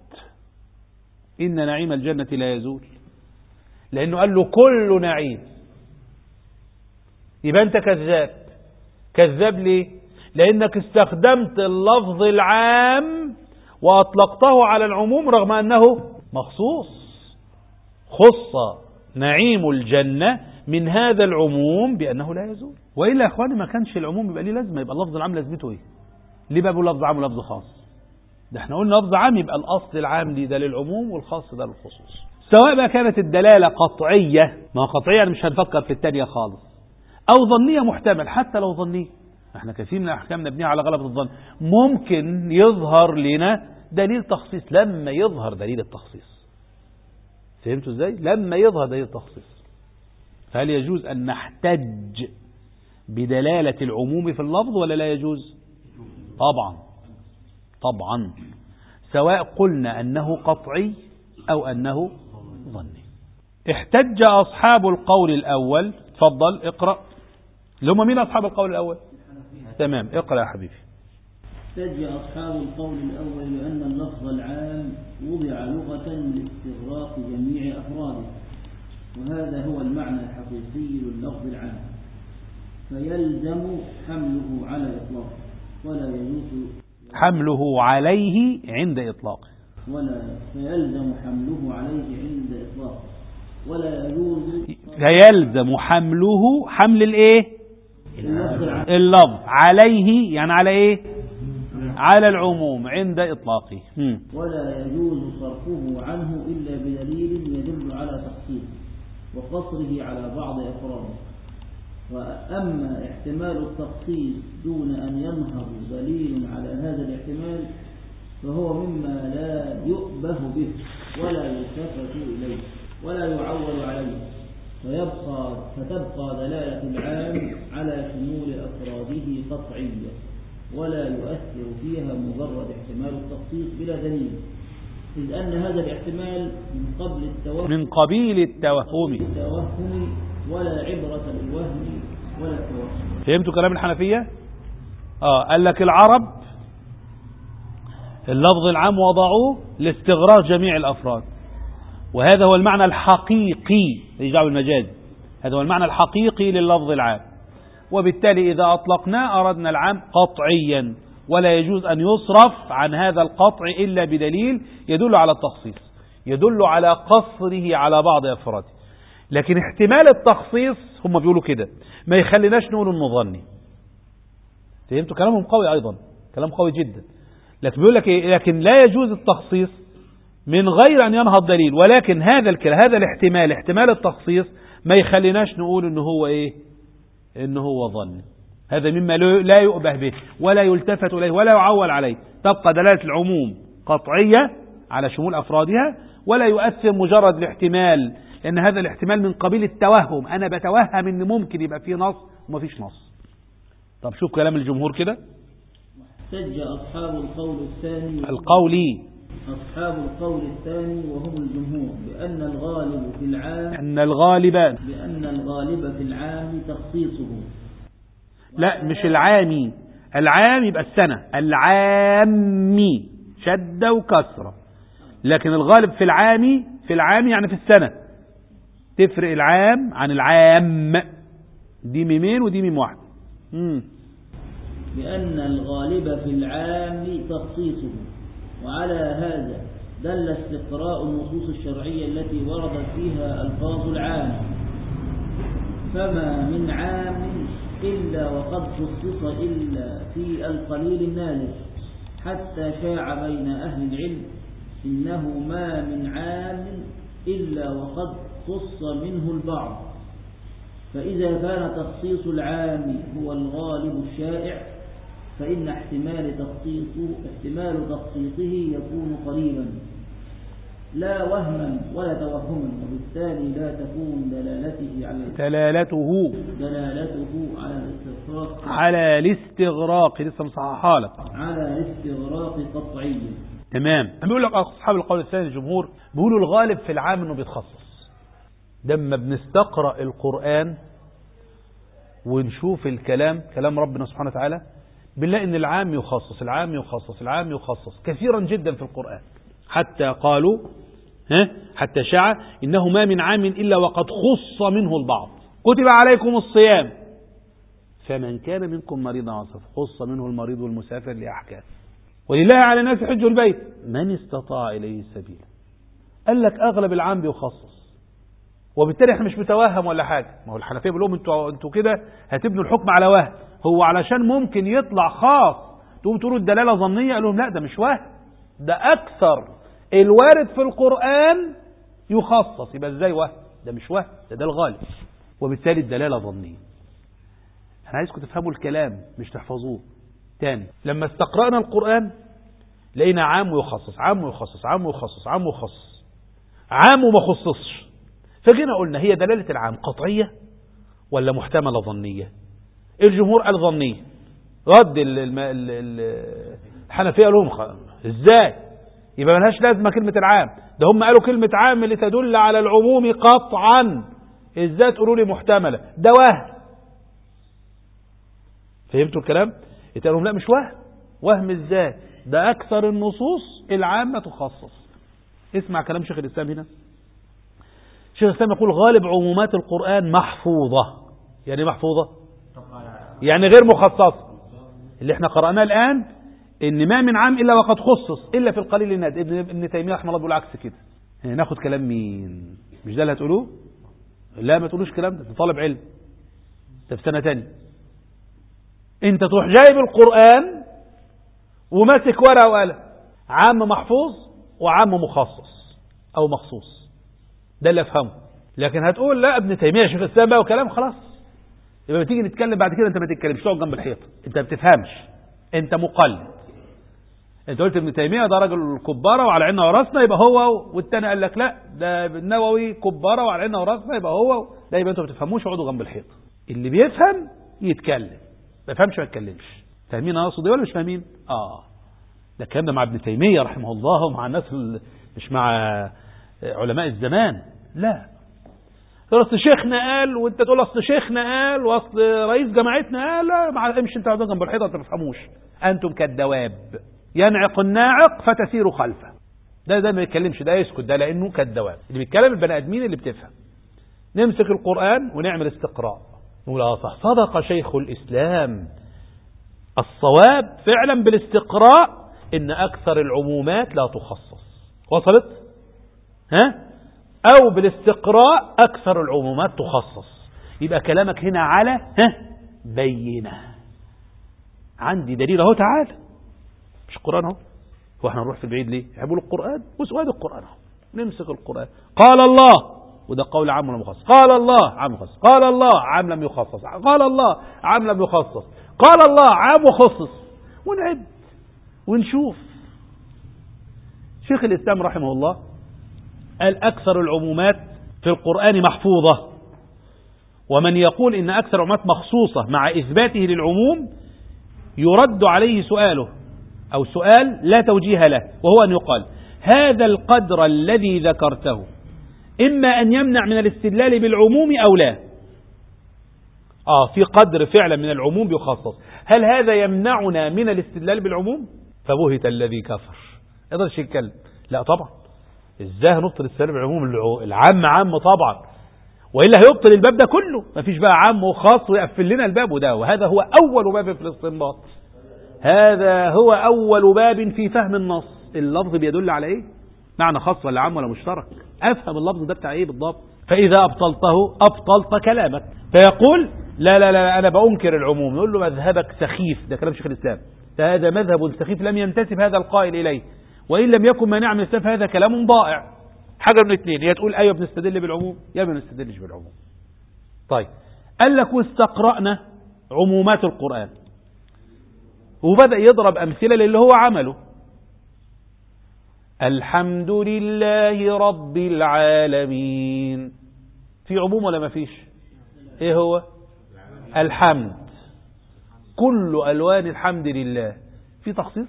إن نعيم الجنة لا يزول. لأنه قال له كل نعيم، يبقى أنت كذاب. كذاب ليه؟ لأنك استخدمت اللفظ العام وأطلقته على العموم رغم أنه مخصوص. خص نعيم الجنة من هذا العموم بأنه لا يزول. وإلا يا أخواني ما كانش العموم يبقى ليه لازمة. يبقى اللفظ العام لازمته إيه؟ ليه بقى بقول لفظ عام ولفظ خاص؟ ده احنا قلنا لفظ عام يبقى الأصل العام ده للعموم والخاص ده للخصوص. سواء بقى كانت الدلالة قطعية، ما قطعية مش هنفكر في التانية خالص، أو ظنية محتمل. حتى لو ظنية، احنا كثير من الأحكام نبنيها على غلبة الظن. ممكن يظهر لنا دليل تخصيص لما يظهر دليل التخصيص. فهمتوا ازاي؟ لما يظهر دليل التخصيص. فهل يجوز أن نحتج بدلالة العموم في اللفظ ولا لا يجوز؟ طبعا سواء قلنا أنه قطعي أو أنه ظني. احتج أصحاب القول الأول. تفضل اقرأ. اللي هم مين أصحاب القول الأول؟ تمام اقرأ يا حبيبي. احتج أصحاب القول الأول بأن اللفظ العام وضع لغة لاستغراق جميع أفراده وهذا هو المعنى الحقيقي لللفظ العام، فيلزم حمله على إطلاقه ولا يجوز حمله عليه عند إطلاقه، فيلزم حمله عليه عند إطلاقه ولا يجوز فيلزم حمله حمل الايه؟ اللفظ عليه، يعني على ايه؟ على العموم عند إطلاقه. ولا يجوز صرفه عنه إلا بدليل يدل على تخصيصه وقصره على بعض أفراده. وأما احتمال التخصيص دون أن ينهض دليل على هذا الاحتمال فهو مما لا يؤبه به ولا يلتفت إليه ولا يعول عليه، فتبقى دلالة العام على شمول أفراده قطعية ولا يؤثر فيها مجرد احتمال التخصيص بلا دليل، إذ أن هذا الاحتمال من قبيل التوهم ولا عبرة بالوهم ولا التوهم. فهمتوا كلام الحنفية؟ قال لك العرب اللفظ العام وضعوه لاستغراق جميع الأفراد، وهذا هو المعنى الحقيقي لجعل المجاز، هذا هو المعنى الحقيقي لللفظ العام، وبالتالي إذا أطلقناه أردنا العام قطعيا ولا يجوز أن يصرف عن هذا القطع إلا بدليل يدل على التخصيص، يدل على قصره على بعض أفراده. لكن احتمال التخصيص هم بيقولوا كده ما يخليناش نقول انه ظني. فهمتوا كلامهم قوي أيضا، كلام قوي جدا. لكن بيقول لك إيه؟ لكن لا يجوز التخصيص من غير أن ينهض دليل، ولكن هذا الاحتمال احتمال التخصيص ما يخليناش نقول انه هو ايه؟ انه هو ظن. هذا مما لا يؤبه به ولا يلتفت إليه ولا يعول عليه، تبقى دلالة العموم قطعية على شمول أفرادها ولا يؤثر مجرد الاحتمال، لأن هذا الاحتمال من قبيل التوهم، أنا بتوهم أن ممكن يبقى فيه نص وما فيش نص. طب شوف كلام الجمهور كده. احتج أصحاب القول الثاني وهم الجمهور بأن الغالب في العام تخصيصه. لا مش العامي، العام يبقى السنة، العامي شدة وكسرة، لكن الغالب في العام يعني في السنة. تفرق العام عن العام، دي ميمين ودي ميم واحد. بأن الغالب في العام تخصيصه، وعلى هذا دل استقراء النصوص الشرعية التي وردت فيها ألفاظ العام، فما من عام إلا وقد خصص إلا في القليل النادر، حتى شاع بين أهل العلم إنه ما من عام إلا وقد خص منه البعض. فإذا كان تخصيص العام هو الغالب الشائع فإن احتمال تخصيصه يكون قريبا لا وهما ولا توهما، وبالتالي لا تكون دلالته على الاستغراق لسه مصححها لك على الاستغراق قطعيا. تمام. بيقول لك أصحاب القول الثاني الجمهور بيقولوا الغالب في العام انه بيتخصص. لما بنستقرأ القرآن ونشوف كلام ربنا سبحانه وتعالى بنلاقي ان العام يخصص كثيرا جدا في القرآن، حتى قالوا حتى شاع إنه ما من عام إلا وقد خص منه البعض. كتب عليكم الصيام فمن كان منكم مريضا أو سافر، خص منه المريض والمسافر لأحكام، ولله على الناس حج البيت من استطاع إليه سبيلا. قال لك أغلب العام بيخصص، وبالتالي احنا مش متوهم ولا حاجة. ما هو الحنفية بيقول لهم انتوا كده هتبنوا الحكم على وهم، هو علشان ممكن يطلع خاص تقولوا الدلالة ظنية. قال لهم لا، ده مش وهم، ده أكثر الوارد في القرآن يخصص. يبقى ازاي وهم؟ ده مش وهم، ده الغالب، وبالتالي الدلالة ظنية. انا عايزكم تفهموا الكلام مش تحفظوه. تاني، لما استقرأنا القرآن لقينا عام ويخصص، عام وما خصصش، فجينا قلنا هي دلالة العام قطعية ولا محتملة ظنية؟ الجمهور قال ظنية، رد الحنفية لهم ازاي؟ يبقى ملهاش لازمة كلمة العام، ده هم قالوا كلمة عام اللي تدل على العموم قطعا، ازاي تقولوا لي محتملة؟ ده وهم. فهمتوا الكلام؟ قالوا لهم لا مش وهم ازاي؟ ده أكثر النصوص العامة تخصص. اسمع كلام شيخ الإسلام هنا. الشيخ الإسلام يقول غالب عمومات القرآن محفوظة. يعني محفوظة يعني غير مخصصة. اللي احنا قرأناه الآن ان ما من عام إلا وقد خصص إلا في القليل النادر. ابن تيمية رحمه الله بيقول عكس كده. ناخد كلام مين؟ مش ده اللي هتقولوه؟ لا ما تقولوش كلام ده طالب علم ده في سنة تاني. انت تروح جايب القرآن وماسك ورقة وقلم عام محفوظ وعام مخصص او مخصوص. ده اللي افهمه. لكن هتقول لا ابن تيمية شيخ الإسلام بقى وكلام خلاص. يبقى بتيجي نتكلم بعد كده انت ما تتكلمش تقعد جنب الحيط. انت ما بتفهمش انت مقلد. انت قلت ابن تيمية ده راجل كبارة وعلى عيننا وراسنا يبقى هو، والتاني قال لك لا ده النووي كبارة وعلى عيننا وراسنا يبقى هو. لا يبقى انتوا ما بتفهموش اقعدوا جنب الحيط. اللي بيفهم يتكلم ما يفهمش ما يتكلمش. فاهمين انا اقصد ايه ولا مش فاهمين؟ ده الكلام ده مع ابن تيمية رحمه الله ومع الناس مش مع علماء الزمان. لا اصل شيخنا قال وانت تقول اصل شيخنا قال واصل رئيس جماعتنا قال. لا امشي انت قاعدين جنب الحيطه ما تفهموش. انتم كالدواب ينعق الناعق فتسير خلفه. ده ما يتكلمش ده يسكت ده لانه كالدواب. اللي بيتكلم البني ادمين اللي بتفهم. نمسك القرآن ونعمل استقراء نقول صح صدق شيخ الإسلام. الصواب فعلا بالاستقراء ان اكثر العمومات لا تخصص. وصلت؟ او بالاستقراء اكثر العمومات تخصص. يبقى كلامك هنا على بينة. عندي دليل اهو تعال. مش القرآن اهو. هو احنا نروح في البعيد ليه؟ يحبوا القرآن وسؤال القرآن اهو. نمسك القرآن قال الله وده قول عام ولا مخصص. قال الله عام مخصص. قال الله عام لم يخصص. قال الله عام لم يخصص. قال الله عام وخصص. ونعد ونشوف. شيخ الإسلام رحمه الله قال أكثر العمومات في القرآن محفوظة. ومن يقول إن أكثر العمومات مخصوصة مع إثباته للعموم يرد عليه سؤاله أو سؤال لا توجيه له، وهو أن يقال هذا القدر الذي ذكرته إما أن يمنع من الاستدلال بالعموم أو لا. في قدر فعلا من العموم بيخصص. هل هذا يمنعنا من الاستدلال بالعموم؟ فبهت الذي كفر. يقدرش يتكلم. لا طبعا. ازاي هنبطل الاستدلال بالعموم؟ العام عام طبعا، وإلا هيبطل الباب ده كله. مفيش بقى عام وخاص ويقفل لنا الباب ده. وهذا هو أول باب في الاستنباط. هذا هو أول باب في فهم النص. اللفظ بيدل على إيه؟ معنى خاص ولا عام ولا مشترك. أفهم اللفظ ده بتاع إيه بالضبط. فإذا أبطلته أبطلت كلامك. فيقول لا لا لا أنا بأنكر العموم. نقول له مذهبك سخيف. ده كلام شيخ الإسلام. هذا مذهب سخيف لم ينتسب هذا القائل إليه، وإن لم يكن مانع من الاستدلال فهذا كلام ضائع. حاجة من اثنين، يا تقول أيوة بنستدل بالعموم يا ما بنستدلش بالعموم. طيب قال لك واستقرأنا عمومات القرآن وبدأ يضرب أمثلة للي هو عمله. الحمد لله رب العالمين. في عموم ولا ما فيش؟ ايه هو؟ الحمد. كل ألوان الحمد لله. في تخصيص؟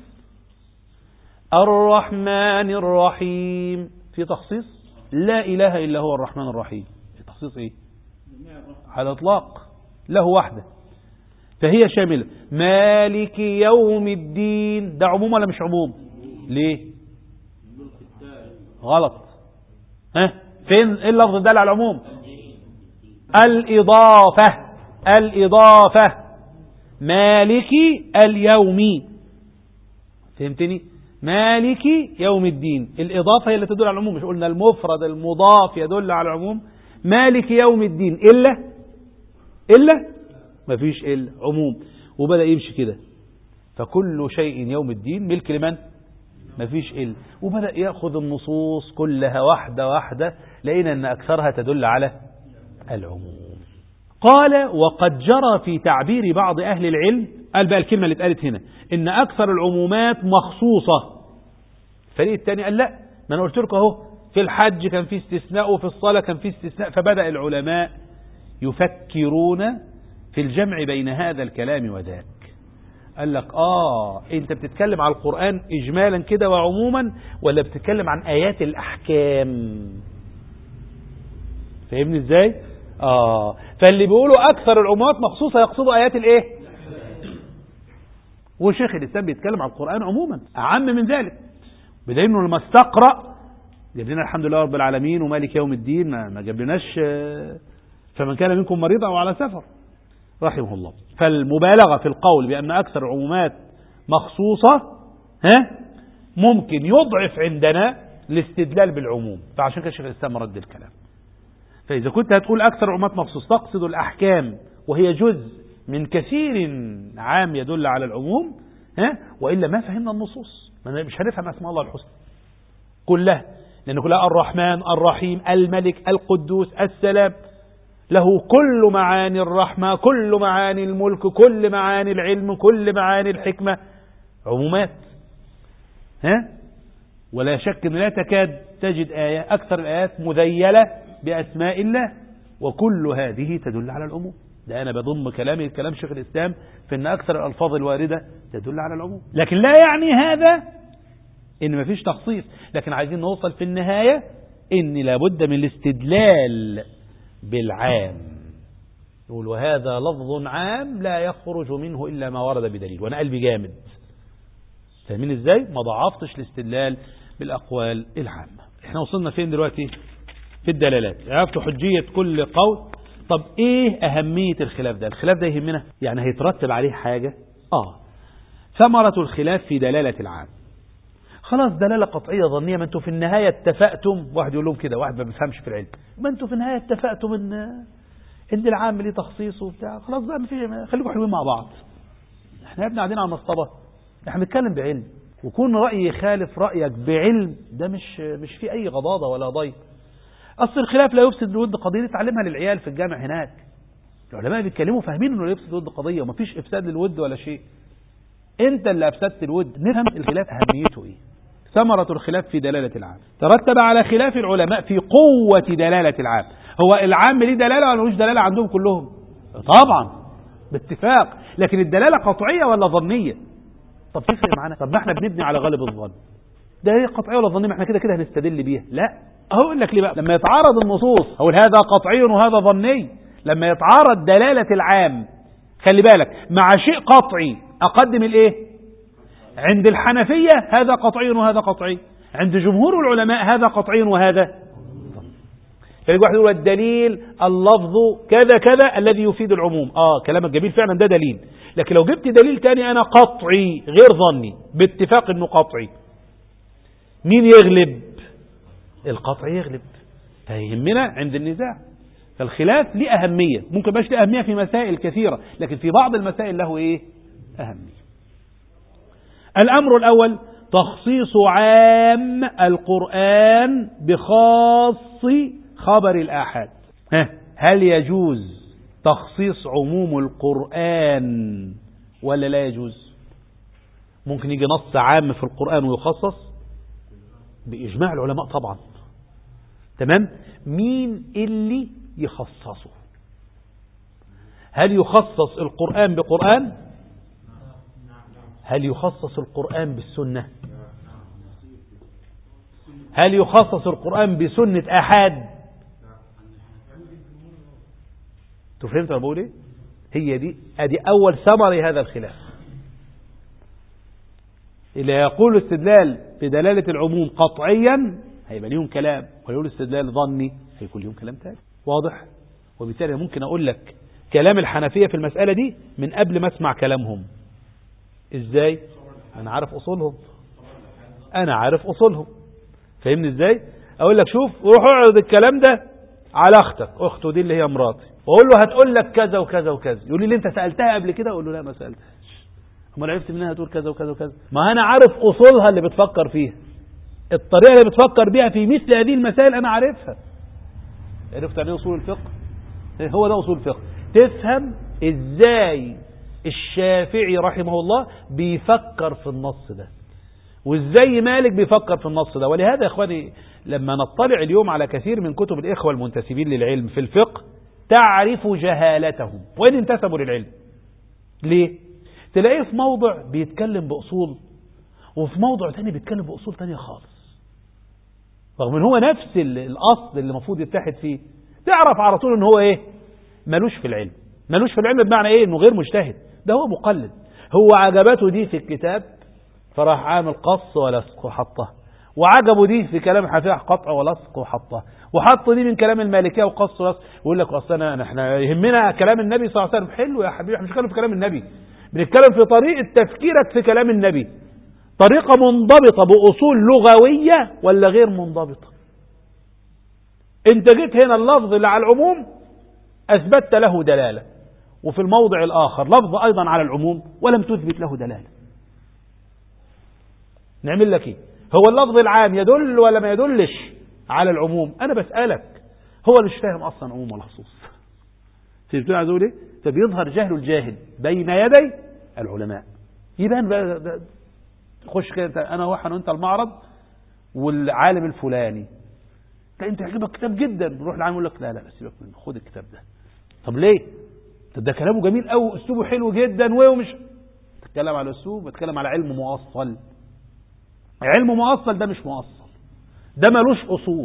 الرحمن الرحيم. في تخصيص؟ لا إله إلا هو الرحمن الرحيم. في تخصيص ايه؟ على الإطلاق له وحده. فهي شاملة. مالك يوم الدين. ده عموم ولا مش عموم؟ ليه؟ غلط. فين ايه اللفظ الدال على العموم؟ الإضافة. الإضافة. مالكي اليوم. فهمتني؟ مالكي يوم الدين. الإضافة هي اللي تدل على العموم. مش قلنا المفرد المضاف يدل على العموم؟ مالكي يوم الدين إلا مفيش إلا عموم. وبدأ يمشي كده. فكل شيء يوم الدين ملك لمن؟ مفيش إلا. وبدأ يأخذ النصوص كلها واحدة واحدة. لقينا أن أكثرها تدل على العموم. قال وقد جرى في تعبير بعض أهل العلم. قال بقى الكلمة اللي اتقالت هنا إن أكثر العمومات مخصوصة. الفريق الثاني قال لا، ما أنا قلت لكم أهو في الحج كان في استثناء وفي الصلاة كان في استثناء. فبدأ العلماء يفكرون في الجمع بين هذا الكلام وذاك. قال لك انت بتتكلم على القرآن اجمالا كده وعموما ولا بتتكلم عن ايات الاحكام؟ فاهمني ازاي؟ فاللي بيقولوا اكثر العمومات مخصوصة يقصدوا ايات الايه؟ وشيخ الاسلام بيتكلم على القرآن عموما اعم من ذلك، بدليل انه لما استقرأ جاب لنا الحمد لله رب العالمين ومالك يوم الدين، ما جاب لناش فمن كان منكم مريضا أو على سفر رحمه الله. فالمبالغة في القول بأن أكثر العمومات مخصوصة ممكن يضعف عندنا الاستدلال بالعموم، فعشان كده شيخ الإسلام رد الكلام. فإذا كنت هتقول أكثر العمومات مخصوصة تقصد الأحكام وهي جزء من كثير عام يدل على العموم، وإلا ما فهمنا النصوص، مش هنفهم أسماء الله الحسنى كلها، لأن كلها الرحمن الرحيم الملك القدوس السلام، له كل معاني الرحمة، كل معاني الملك، كل معاني العلم، كل معاني الحكمة، عمومات. ولا شك أن لا تكاد تجد آية أكثر الآيات مذيلة بأسماء الله، وكل هذه تدل على العموم. ده أنا بضم كلامي كلام شيخ الإسلام في أن أكثر الألفاظ الواردة تدل على العموم، لكن لا يعني هذا إن ما فيش تخصيص، لكن عايزين نوصل في النهاية إن لابد من الاستدلال بالعام. يقول وهذا لفظ عام لا يخرج منه إلا ما ورد بدليل، وأنا قلبي جامد. فاهمين إزاي؟ ما ضعفتش الاستدلال بالأقوال العامة. احنا وصلنا فين دلوقتي؟ في الدلالات. عرفتوا حجية كل قول. طب ايه أهمية الخلاف ده؟ الخلاف ده يهمنا، يعني هيترتب عليه حاجة. ثمرة الخلاف في دلالة العام. خلاص دلالة قطعية ظنية، ما انتوا في النهاية اتفقتم، واحد يقول لهم كده، واحد ما بيفهمش في العلم، ما انتوا في النهاية اتفقتم ان العام ليه تخصيص وبتاع، خلاص بقى خليكم حلوين مع بعض. احنا يا ابني قاعدين على المصطبة، احنا بنتكلم بعلم، وكون رأيي يخالف رأيك بعلم ده مش في اي غضاضة ولا ضيق. اصل الخلاف لا يفسد الود قضية، تعلمها للعيال في الجامع هناك، العلماء بيتكلموا فاهمين انه لا يفسد الود قضية، ومفيش افساد للود ولا شيء. انت اللي افسدت الود. نفهم الخلاف اهميته ايه. ثمرة الخلاف في دلالة العام. ترتب على خلاف العلماء في قوة دلالة العام. هو العام ليه دلالة ولا ملوش دلالة عندهم كلهم؟ طبعا باتفاق، لكن الدلالة قطعية ولا ظنية؟ طب تفرق معنا؟ طب ما احنا بنبني على غالب الظن، ده هي قطعية ولا ظنية؟ ما احنا كده كده هنستدل بيها. لا، اقول لك ليه بقى. لما يتعارض النصوص اقول هذا قطعي وهذا ظني. لما يتعارض دلالة العام، خلي بالك، مع شيء قطعي اقدم الايه؟ عند الحنفية هذا قطعي وهذا قطعي، عند جمهور العلماء هذا قطعي وهذا. فيجي واحد يقول الدليل اللفظ كذا كذا الذي يفيد العموم. كلامك جميل فعلا، ده دليل. لكن لو جبت دليل تاني انا قطعي غير ظني باتفاق انه قطعي، مين يغلب؟ القطعي يغلب. فيهمنا عند النزاع. فالخلاف ليه أهمية، ممكن باش ليه أهمية في مسائل كثيرة، لكن في بعض المسائل له ايه؟ أهمية. الأمر الأول تخصيص عام القرآن بخاص خبر الآحاد. هل يجوز تخصيص عموم القرآن ولا لا يجوز؟ ممكن يجي نص عام في القرآن ويخصص بإجماع العلماء طبعا. تمام؟ مين اللي يخصصه؟ هل يخصص القرآن بقرآن؟ هل يخصص القرآن بالسنة؟ هل يخصص القرآن بسنة آحاد؟ فهمت أنا بقول ايه؟ هي دي ادي اول ثمرة هذا الخلاف. اللي يقول استدلال في دلالة العموم قطعيا هيبقى ليهم كلام، ويقول استدلال ظني هيكون ليهم كلام تاني. واضح؟ وبالتالي ممكن اقول لك كلام الحنفية في المسألة دي من قبل ما اسمع كلامهم. ازاي؟ انا عارف اصولهم. فاهمني ازاي؟ اقول لك شوف، روح اعرض الكلام ده على اخته دي اللي هي مراتي، واقول له هتقول لك كذا وكذا وكذا، يقول لي انت سألتها قبل كده؟ اقول له لا ما سألتهاش. امال عرفت منها هتقول كذا وكذا وكذا؟ ما انا عارف اصولها اللي بتفكر فيها، الطريقة اللي بتفكر بيها في مثل هذه المسائل انا عارفها. عرفت يعني اصول الفقه؟ هو ده اصول الفقه. تفهم ازاي الشافعي رحمه الله بيفكر في النص ده، وازاي مالك بيفكر في النص ده. ولهذا يا اخواني لما نطلع اليوم على كثير من كتب الإخوة المنتسبين للعلم في الفقه تعرف جهالتهم وإن انتسبوا للعلم. ليه؟ تلاقيه في موضع بيتكلم بأصول، وفي موضع تاني بيتكلم بأصول تانية خالص، رغم ان هو نفس الأصل اللي المفروض يتحد فيه. تعرف على طول ان هو ايه؟ ملوش في العلم. ملوش في العلم بمعنى ايه؟ انه غير مجتهد، ده هو مقلد. هو عجبته دي في الكتاب فراح عامل قص ولصق وحطها، وعجبوا دي في كلام حفيح قطع ولصق وحطها، وحط دي من كلام المالكية وقص ولصق، ويقول لك أصلا احنا يهمنا كلام النبي صلى الله عليه وسلم. حلو يا حبيبي، احنا مش بنتكلم في كلام النبي، بنتكلم في طريقة تفكيرك في كلام النبي، طريقة منضبطة بأصول لغوية ولا غير منضبطة. انت جيت هنا اللفظ اللي على العموم أثبتت له دلالة، وفي الموضع الآخر لفظ أيضا على العموم ولم تثبت له دلالة. نعمل لك ايه؟ هو اللفظ العام يدل ولا ما يدلش على العموم؟ أنا بسألك، هو اللي مش فاهم أصلا عموم ولا خصوص. فهمتوا عايز أقول إيه؟ فبيظهر جهل الجاهل بين يدي العلماء. يبان بقى تخش كده أنا واحد وأنت المعرض والعالم الفلاني، أنت يعجبك كتاب جدا، نروح للعالم يقول لك لا لا سيبك منه، خد الكتاب ده. طب ليه؟ ده كلامه جميل قوي، أسلوبه حلو جدا، ومش تتكلم على أسلوب، بتكلم على علم مؤصل. علم مؤصل ده مش مؤصل، ده ملوش أصول.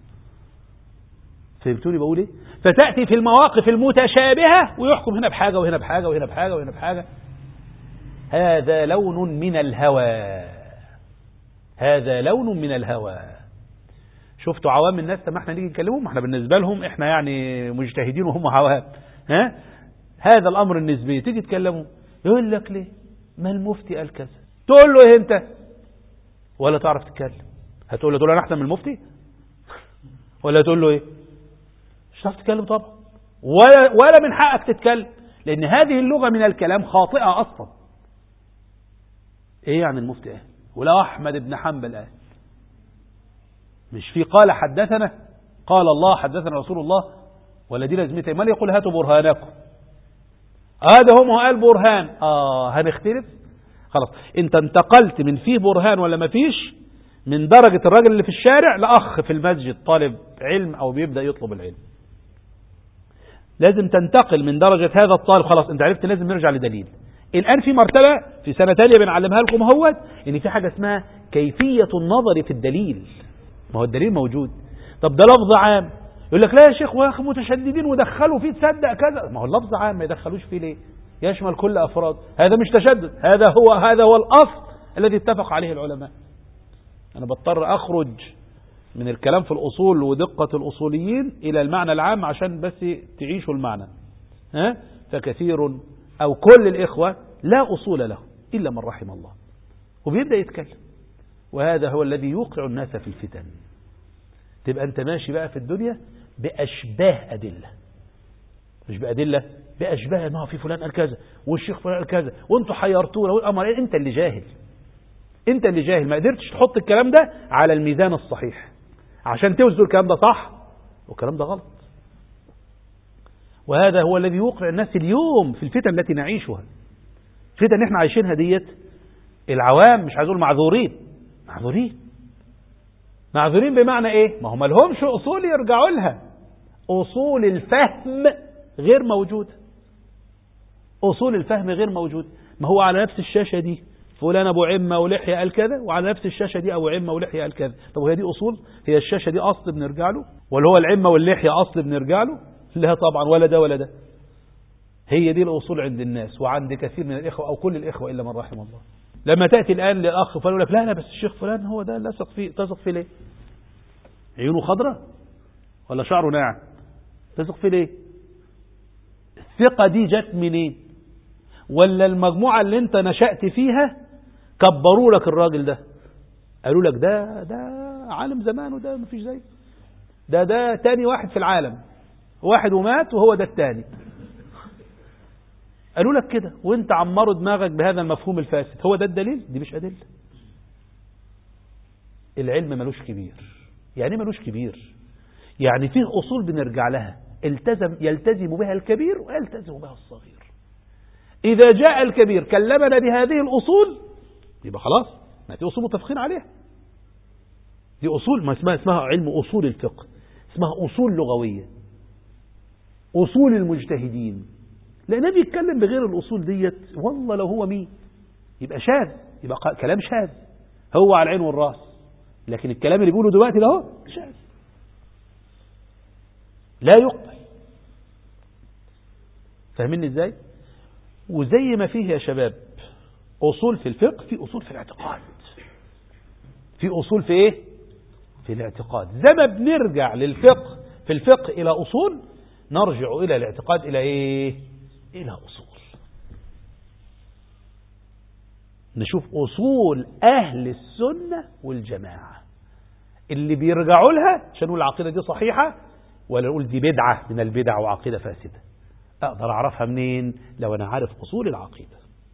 فهمتوني بقول ايه؟ فتأتي في المواقف المتشابهة ويحكم هنا بحاجة وهنا بحاجة وهنا بحاجة وهنا بحاجة. هذا لون من الهوى، هذا لون من الهوى. شفتوا عوام الناس لما احنا نيجي نكلمهم، احنا بالنسبة لهم احنا يعني مجتهدين وهم عوام، ها؟ هذا الأمر النسبي. تيجي تكلموا يقول لك ليه؟ ما المفتي قال كذا. تقول له ايه انت؟ ولا تعرف تتكلم. هتقول له انا احسن من المفتي؟ ولا تقول له ايه؟ مش هتعرف تتكلم طبعا، ولا من حقك تتكلم، لأن هذه اللغة من الكلام خاطئة أصلا. إيه يعني المفتي قال؟ ولا أحمد بن حنبل قال؟ مش في قال حدثنا، قال الله حدثنا رسول الله، ولا دي لازمتها؟ ما يقول هاتوا برهانكم، هذا هم قال برهان، هنختلف خلاص. انت انتقلت من فيه برهان ولا ما فيش، من درجة الراجل اللي في الشارع لأخ في المسجد طالب علم أو بيبدأ يطلب العلم. لازم تنتقل من درجة هذا الطالب، خلاص انت عرفت لازم نرجع لدليل. الآن في مرتبة في سنة تانية بنعلمها لكم هو ان في حاجة اسمها كيفية النظر في الدليل. ما هو الدليل موجود، طب ده لفظ عام، يقول لك لا يا شيخ واخ متشددين ودخلوا فيه تصدق كذا. ما هو اللفظ عام، ما يدخلوش فيه ليه؟ يشمل كل أفراد. هذا مش تشدد، هذا هو الأصل الذي اتفق عليه العلماء. أنا بضطر أخرج من الكلام في الأصول ودقة الأصوليين إلى المعنى العام عشان بس تعيشوا المعنى. فكثير أو كل الإخوة لا أصول له إلا من رحم الله، وبيبدأ يتكلم، وهذا هو الذي يوقع الناس في الفتن. تبقى أنت ماشي بقى في الدنيا بأشباه أدلة، مش بأدلة، بأشباه. ما في فلان قال كذا والشيخ فلان قال كذا وانتوا حيرتونا والأمر. انت اللي جاهل، انت اللي جاهل، ما قدرتش تحط الكلام ده على الميزان الصحيح عشان توزن الكلام ده صح والكلام ده غلط. وهذا هو الذي يوقع الناس اليوم في الفتن التي نعيشها. الفتن اللي احنا عايشينها ديت العوام مش عايز اقول معذورين، معذورين بمعنى ايه؟ ما هم لهمش اصول يرجعوا لها. اصول الفهم غير موجوده، اصول الفهم غير موجوده. ما هو على نفس الشاشه دي فلان ابو عمه ولحيه قال كذا، وعلى نفس الشاشه دي ابو عمه ولحيه قال كذا. طب وهي دي اصول؟ هي الشاشه دي اصل بنرجع له؟ ولا هو العمه واللحيه اصل بنرجع له؟ لا طبعا، ولا ده ولا ده. هي دي الاصول عند الناس وعند كثير من الاخوه او كل الاخوه الا من رحم الله. لما تاتي الان للاخ فلان يقول لك لا بس الشيخ فلان هو ده اللي اثق فيه. تثق فيه ليه؟ عيونه خضراء ولا شعره ناعم؟ تثق فيه ليه؟ الثقه دي جت منين؟ ولا المجموعه اللي انت نشأت فيها كبروا لك الراجل ده، قالوا لك ده عالم زمان وده مفيش زيه، ده تاني واحد في العالم، واحد ومات وهو ده التاني، قالوا لك كده وانت عمروا دماغك بهذا المفهوم الفاسد. هو ده الدليل؟ دي مش أدلة. العلم ملوش كبير. يعني ملوش كبير؟ يعني فيه أصول بنرجع لها يلتزم بها الكبير ويلتزم بها الصغير. إذا جاء الكبير كلمنا بهذه الأصول يبقى خلاص، ما دي أصول متفقين عليها. دي أصول ما اسمها علم أصول الفقه، اسمها أصول لغوية، أصول المجتهدين. لأنه بيتكلم بغير الأصول ديت والله لو هو مين يبقى شاذ، يبقى كلام شاذ. هو على العين والراس، لكن الكلام اللي بيقوله دلوقتي ده هو شاذ لا يقبل. فاهمين ازاي؟ وزي ما فيه يا شباب أصول في الفقه، في أصول في الاعتقاد. في أصول في إيه؟ في الاعتقاد. زي ما بنرجع للفقه في الفقه إلى أصول، نرجع إلى الاعتقاد إلى إيه؟ إلى أصول. نشوف أصول أهل السنة والجماعة اللي بيرجعوا لها عشان نقول العقيدة دي صحيحة ولا نقول دي بدعة من البدع وعقيدة فاسدة. أقدر أعرفها منين؟ لو أنا عارف أصول العقيدة.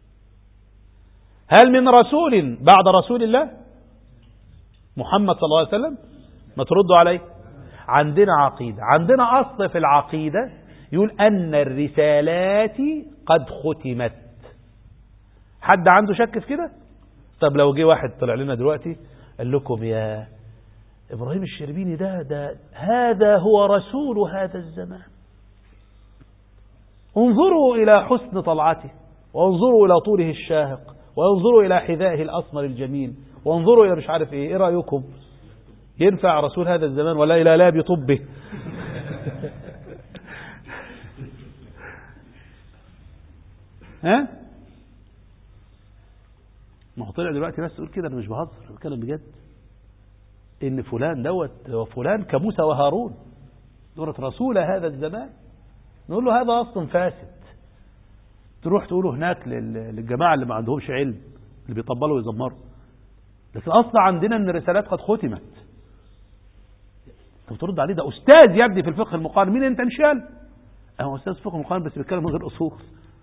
هل من رسول بعد رسول الله محمد صلى الله عليه وسلم؟ ما تردوا عليه. عندنا عقيدة، عندنا أصل في العقيدة يقول أن الرسالات قد ختمت. حد عنده شك في كده؟ طب لو جه واحد طلع لنا دلوقتي قال لكم يا إبراهيم الشربيني ده هذا هو رسول هذا الزمان، انظروا إلى حسن طلعته، وانظروا إلى طوله الشاهق، وانظروا إلى حذائه الأسمر الجميل، وانظروا إلى مش عارف إيه رأيكم؟ ينفع رسول هذا الزمان ولا إلى لا بطبه؟ ها؟ ما هو طلع دلوقتي بس تقول كده، أنا مش بهزر، أنا بتكلم بجد. إن فلان دوت وفلان كموسى وهارون دورة رسول هذا الزمان، نقول له هذا أصلا فاسد. تروح تقوله هناك للجماعة اللي ما عندهمش علم، اللي بيطبلوا ويزمروا. لكن أصلا عندنا أن الرسالات قد ختمت. أنت بترد عليه ده أستاذ يبدي في الفقه المقارن. مين أنت؟ مشال أنا أستاذ فقه المقارن بس بيتكلم من غير أصول.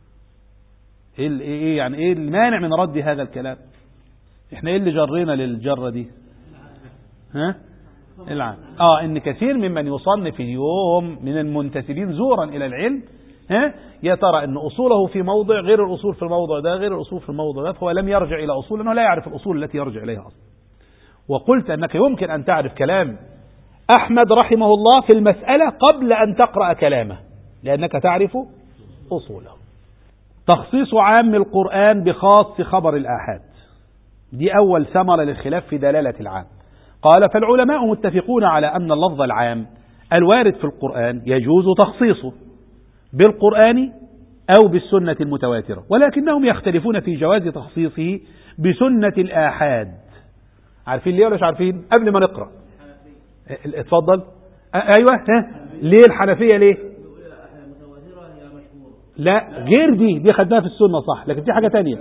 إيه يعني إيه المانع من رد هذا الكلام؟ إحنا إيه اللي جرينا للجرة دي؟ ها؟ العام. إن كثير ممن يصنف اليوم من المنتسبين زورا إلى العلم يا ترى أن أصوله في موضع غير الأصول في الموضع ده غير الأصول في الموضع ده، فهو لم يرجع إلى أصول لأنه لا يعرف الأصول التي يرجع إليها أصلا. وقلت أنك يمكن أن تعرف كلام أحمد رحمه الله في المسألة قبل أن تقرأ كلامه، لأنك تعرف أصوله. تخصيص عام القرآن بخاص خبر الآحاد، دي أول ثمرة للخلاف في دلالة العام. قال فالعلماء متفقون على أن اللفظ العام الوارد في القرآن يجوز تخصيصه بالقرآن أو بالسنة المتواترة، ولكنهم يختلفون في جواز تخصيصه بسنة الآحاد. عارفين ليه ولا مش عارفين؟ قبل ما نقرأ اتفضل. أيوة. ليه الحنفية ليه؟ لا غير دي خدناها في السنة صح، لكن في حاجة تانية.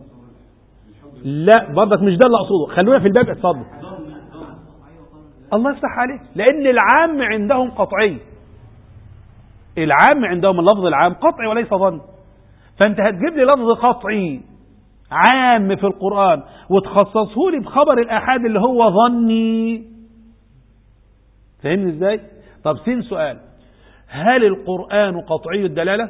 لا برضك مش ده اللي أقصده، خلونا في الباب. اتفضل. الله يفتح عليك. لأن العام عندهم قطعي، العام عندهم اللفظ العام قطعي وليس ظن. فأنت هتجيب لي لفظ قطعي عام في القرآن وتخصصه لي بخبر الآحاد اللي هو ظني. فهمني ازاي؟ طب سين سؤال، هل القرآن قطعي الدلالة؟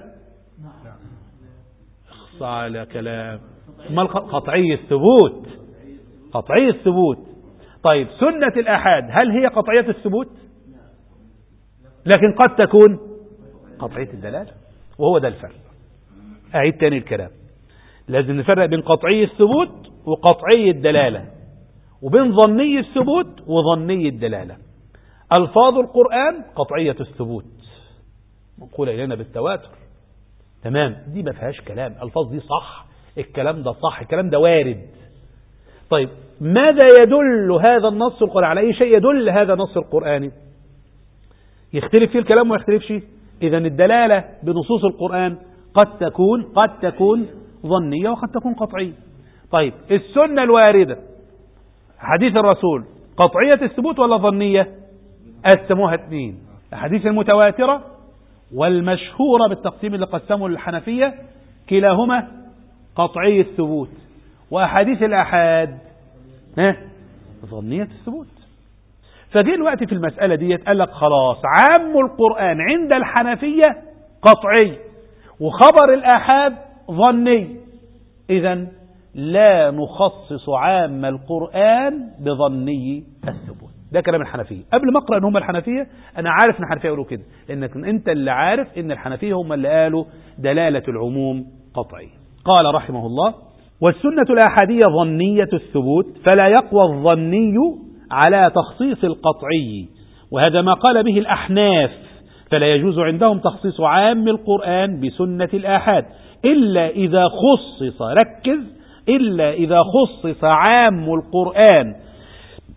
اخصى على كلام. ما قطعي الثبوت؟ قطعي الثبوت. طيب سنة الآحاد هل هي قطعية الثبوت؟ لكن قد تكون قطعية الدلالة، وهو ده الفرق. أعيد تاني الكلام، لازم نفرق بين قطعي الثبوت وقطعي الدلالة، وبين ظني الثبوت وظني الدلالة. ألفاظ القرآن قطعية الثبوت منقولة إلينا بالتواتر، تمام، دي ما فيهاش كلام، الفاظ دي صح، الكلام ده صح، الكلام ده وارد. طيب ماذا يدل هذا النص القرآني؟ على أي شيء يدل هذا النص القرآني؟ يختلف فيه الكلام وما يختلفش. إذا الدلالة بنصوص القرآن قد تكون ظنية وقد تكون قطعية. طيب السنة الواردة حديث الرسول قطعية الثبوت ولا ظنية؟ قسموها اثنين، الحديث المتواترة والمشهورة بالتقسيم اللي قسمه الحنفية كلاهما قطعي الثبوت، وأحاديث الآحاد ظنية الثبوت. فجاء الوقت في المسألة دي قال لك خلاص عام القرآن عند الحنفية قطعي وخبر الآحاد ظني، إذن لا نخصص عام القرآن بظني الثبوت. ده كلام الحنفية. قبل ما أقرأ أن هم الحنفية أنا عارف أن الحنفية يقولوا كده، لأنك أنت اللي عارف أن الحنفية هم اللي قالوا دلالة العموم قطعي. قال رحمه الله والسنة الآحادية ظنية الثبوت فلا يقوى الظني على تخصيص القطعي، وهذا ما قال به الأحناف، فلا يجوز عندهم تخصيص عام القرآن بسنة الآحاد إلا إذا خصص، ركز، إلا إذا خصص عام القرآن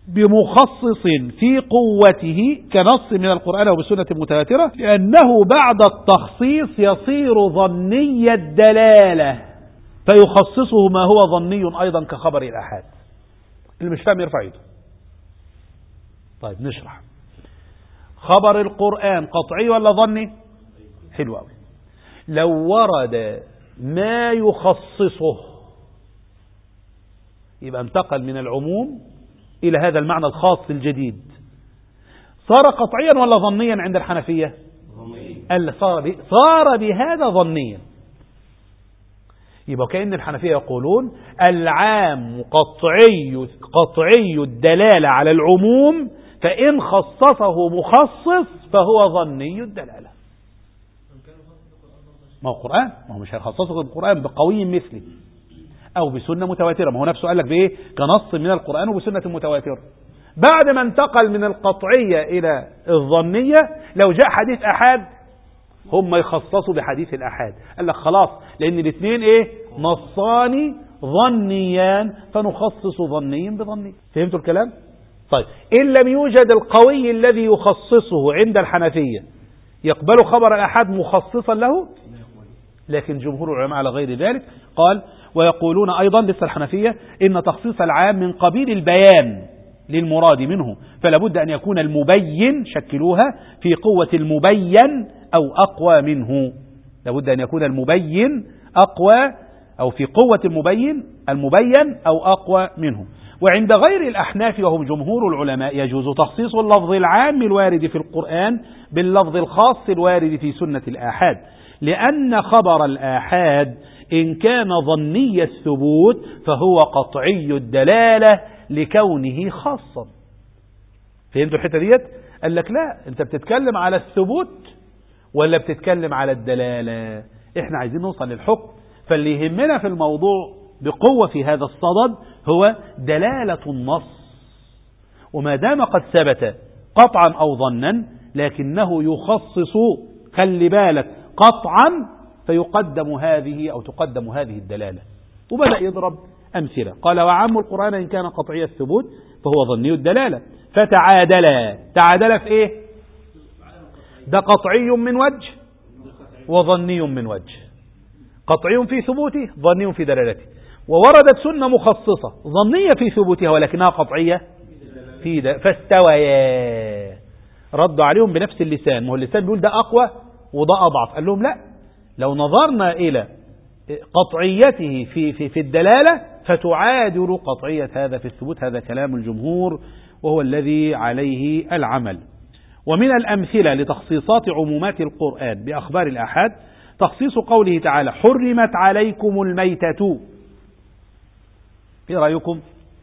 بمخصص في قوته كنص من القرآن وبسنة متواترة، لأنه بعد التخصيص يصير ظني الدلالة فيخصصه ما هو ظني أيضا كخبر الآحاد. اللي مش فاهم يرفع يده. طيب نشرح. خبر القرآن قطعي ولا ظني؟ حلو قوي. لو ورد ما يخصصه يبقى انتقل من العموم إلى هذا المعنى الخاص الجديد. صار قطعيا ولا ظنيا عند الحنفية؟ صار بهذا ظنيا. يبقى كأن الحنفية يقولون العام قطعي الدلالة على العموم، فإن خصصه مخصص فهو ظني الدلالة. ما هو قرآن، ما هو مش هيخصصه القرآن بقوي مثله أو بسنة متواترة، ما هو نفسه قال لك بإيه؟ كنص من القرآن وبسنة متواترة. بعد ما انتقل من القطعية إلى الظنية، لو جاء حديث أحاد هم يخصصوا بحديث الأحاد. قال لك خلاص، لأن الاثنين إيه؟ نصان ظنيان، فنخصص ظني بظني. فهمتوا الكلام؟ طيب إن لم يوجد القوي الذي يخصصه عند الحنفية، يقبل خبر الأحاد مخصصا له؟ لكن جمهور العلماء على غير ذلك. قال ويقولون أيضا لسه الحنفية إن تخصيص العام من قبيل البيان للمراد منه، فلا بد أن يكون المبين، شكلوها، في قوة المبين أو أقوى منه. لابد أن يكون المبين أقوى، أو في قوة المبين أو أقوى منه. وعند غير الأحناف وهم جمهور العلماء يجوز تخصيص اللفظ العام الوارد في القرآن باللفظ الخاص الوارد في سنة الآحاد، لأن خبر الآحاد إن كان ظني الثبوت فهو قطعي الدلالة لكونه خاصا. فهمتوا الحتة ديت؟ قال لك لا، أنت بتتكلم على الثبوت ولا بتتكلم على الدلالة؟ إحنا عايزين نوصل للحكم، فاللي يهمنا في الموضوع بقوة في هذا الصدد هو دلالة النص، وما دام قد ثبت قطعا أو ظنا لكنه يخصص، خلي بالك، قطعا، فيقدم هذه أو تقدم هذه الدلالة. وبدأ يضرب أمثلة. قال وعام القرآن إن كان قطعي الثبوت فهو ظني الدلالة، تعادل في إيه؟ ده قطعي من وجه وظني من وجه، قطعي في ثبوته ظني في دلالته. ووردت سنة مخصصة ظنية في ثبوتها ولكنها قطعية في فاستويا. ردوا عليهم بنفس اللسان، ما هو اللسان بيقول ده أقوى وده أضعف. قال لهم لا، لو نظرنا إلى قطعيته في الدلالة فتعادل قطعية هذا في الثبوت. هذا كلام الجمهور وهو الذي عليه العمل. ومن الأمثلة لتخصيصات عمومات القرآن بأخبار الآحاد تخصيص قوله تعالى حرمت عليكم الميتة. في رأيكم؟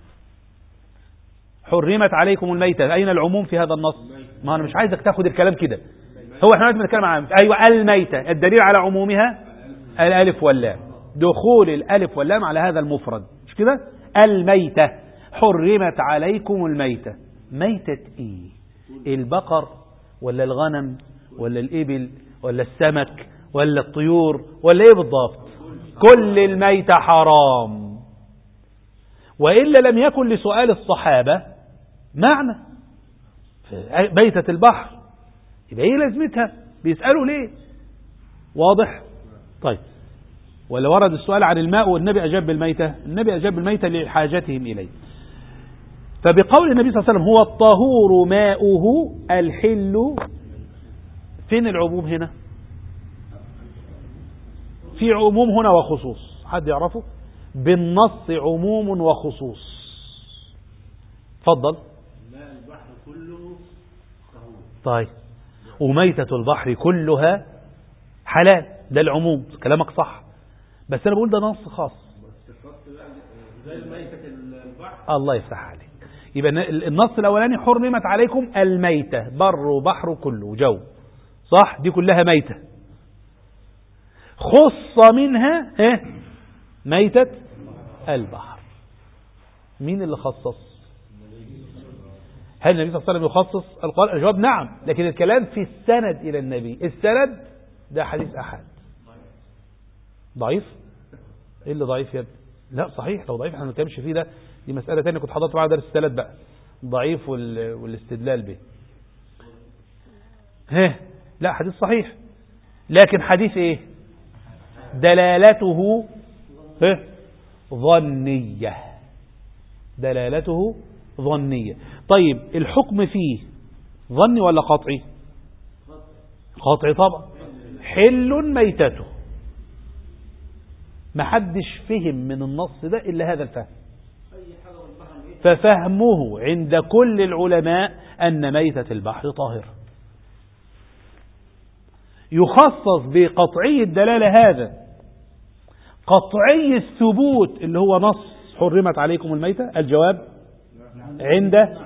حرمت عليكم الميتة، أين العموم في هذا النص؟ ما أنا مش عايزك تاخد الكلام كده. هو احنا بنتكلم عن أيوة الميتة، الدليل على عمومها الألف واللام، دخول الألف واللام على هذا المفرد، مش كده؟ الميتة، حرمت عليكم الميتة. ميتة إيه؟ البقر ولا الغنم ولا الإبل ولا السمك ولا الطيور ولا إيه بالضبط؟ كل الميتة حرام. وإلا لم يكن لسؤال الصحابة معنى. ميتة البحر يبقى ايه لازمتها؟ بيسألوا ليه؟ واضح؟ طيب، ولا ورد السؤال عن الماء والنبي أجاب بالميتة؟ النبي أجاب بالميتة لحاجتهم إليه. فبقول النبي صلى الله عليه وسلم هو الطهور ماؤه الحل، فين العموم هنا؟ في عموم هنا وخصوص، حد يعرفه؟ بالنص عموم وخصوص. فضل. ماء البحر كله طهور. طيب، وميتة البحر كلها حلال، ده العموم، كلامك صح، بس أنا بقول ده نص خاص زي ميتة البحر. الله يفتح عليك. يبقى النص الأولاني حرمت عليكم الميتة، بر وبحر كله وجو، صح؟ دي كلها ميتة. خص منها ميتة البحر. مين اللي خصص؟ هل النبي صلى الله عليه وسلم يخصص القرآن؟ الجواب نعم، لكن الكلام في السند إلى النبي. السند ده حديث أحد ضعيف. إيه اللي ضعيف يا ابني؟ لا صحيح، لو ضعيف احنا ما نتكلمش فيه، ده دي مسألة تانية كنت حضرت معاها درس الثلاث بقى. ضعيف والاستدلال به. لا حديث صحيح، لكن حديث ايه؟ دلالته ظنية. دلالته ظنية. طيب الحكم فيه ظني ولا قطعي؟ قطعي طبعا. حل ميتته. ما حدش فهم من النص ده إلا هذا الفهم، ففهمه عند كل العلماء أن ميتة البحر طاهر. يخصص بقطعي الدلالة هذا. قطعي الثبوت اللي هو نص حرمت عليكم الميتة، الجواب عند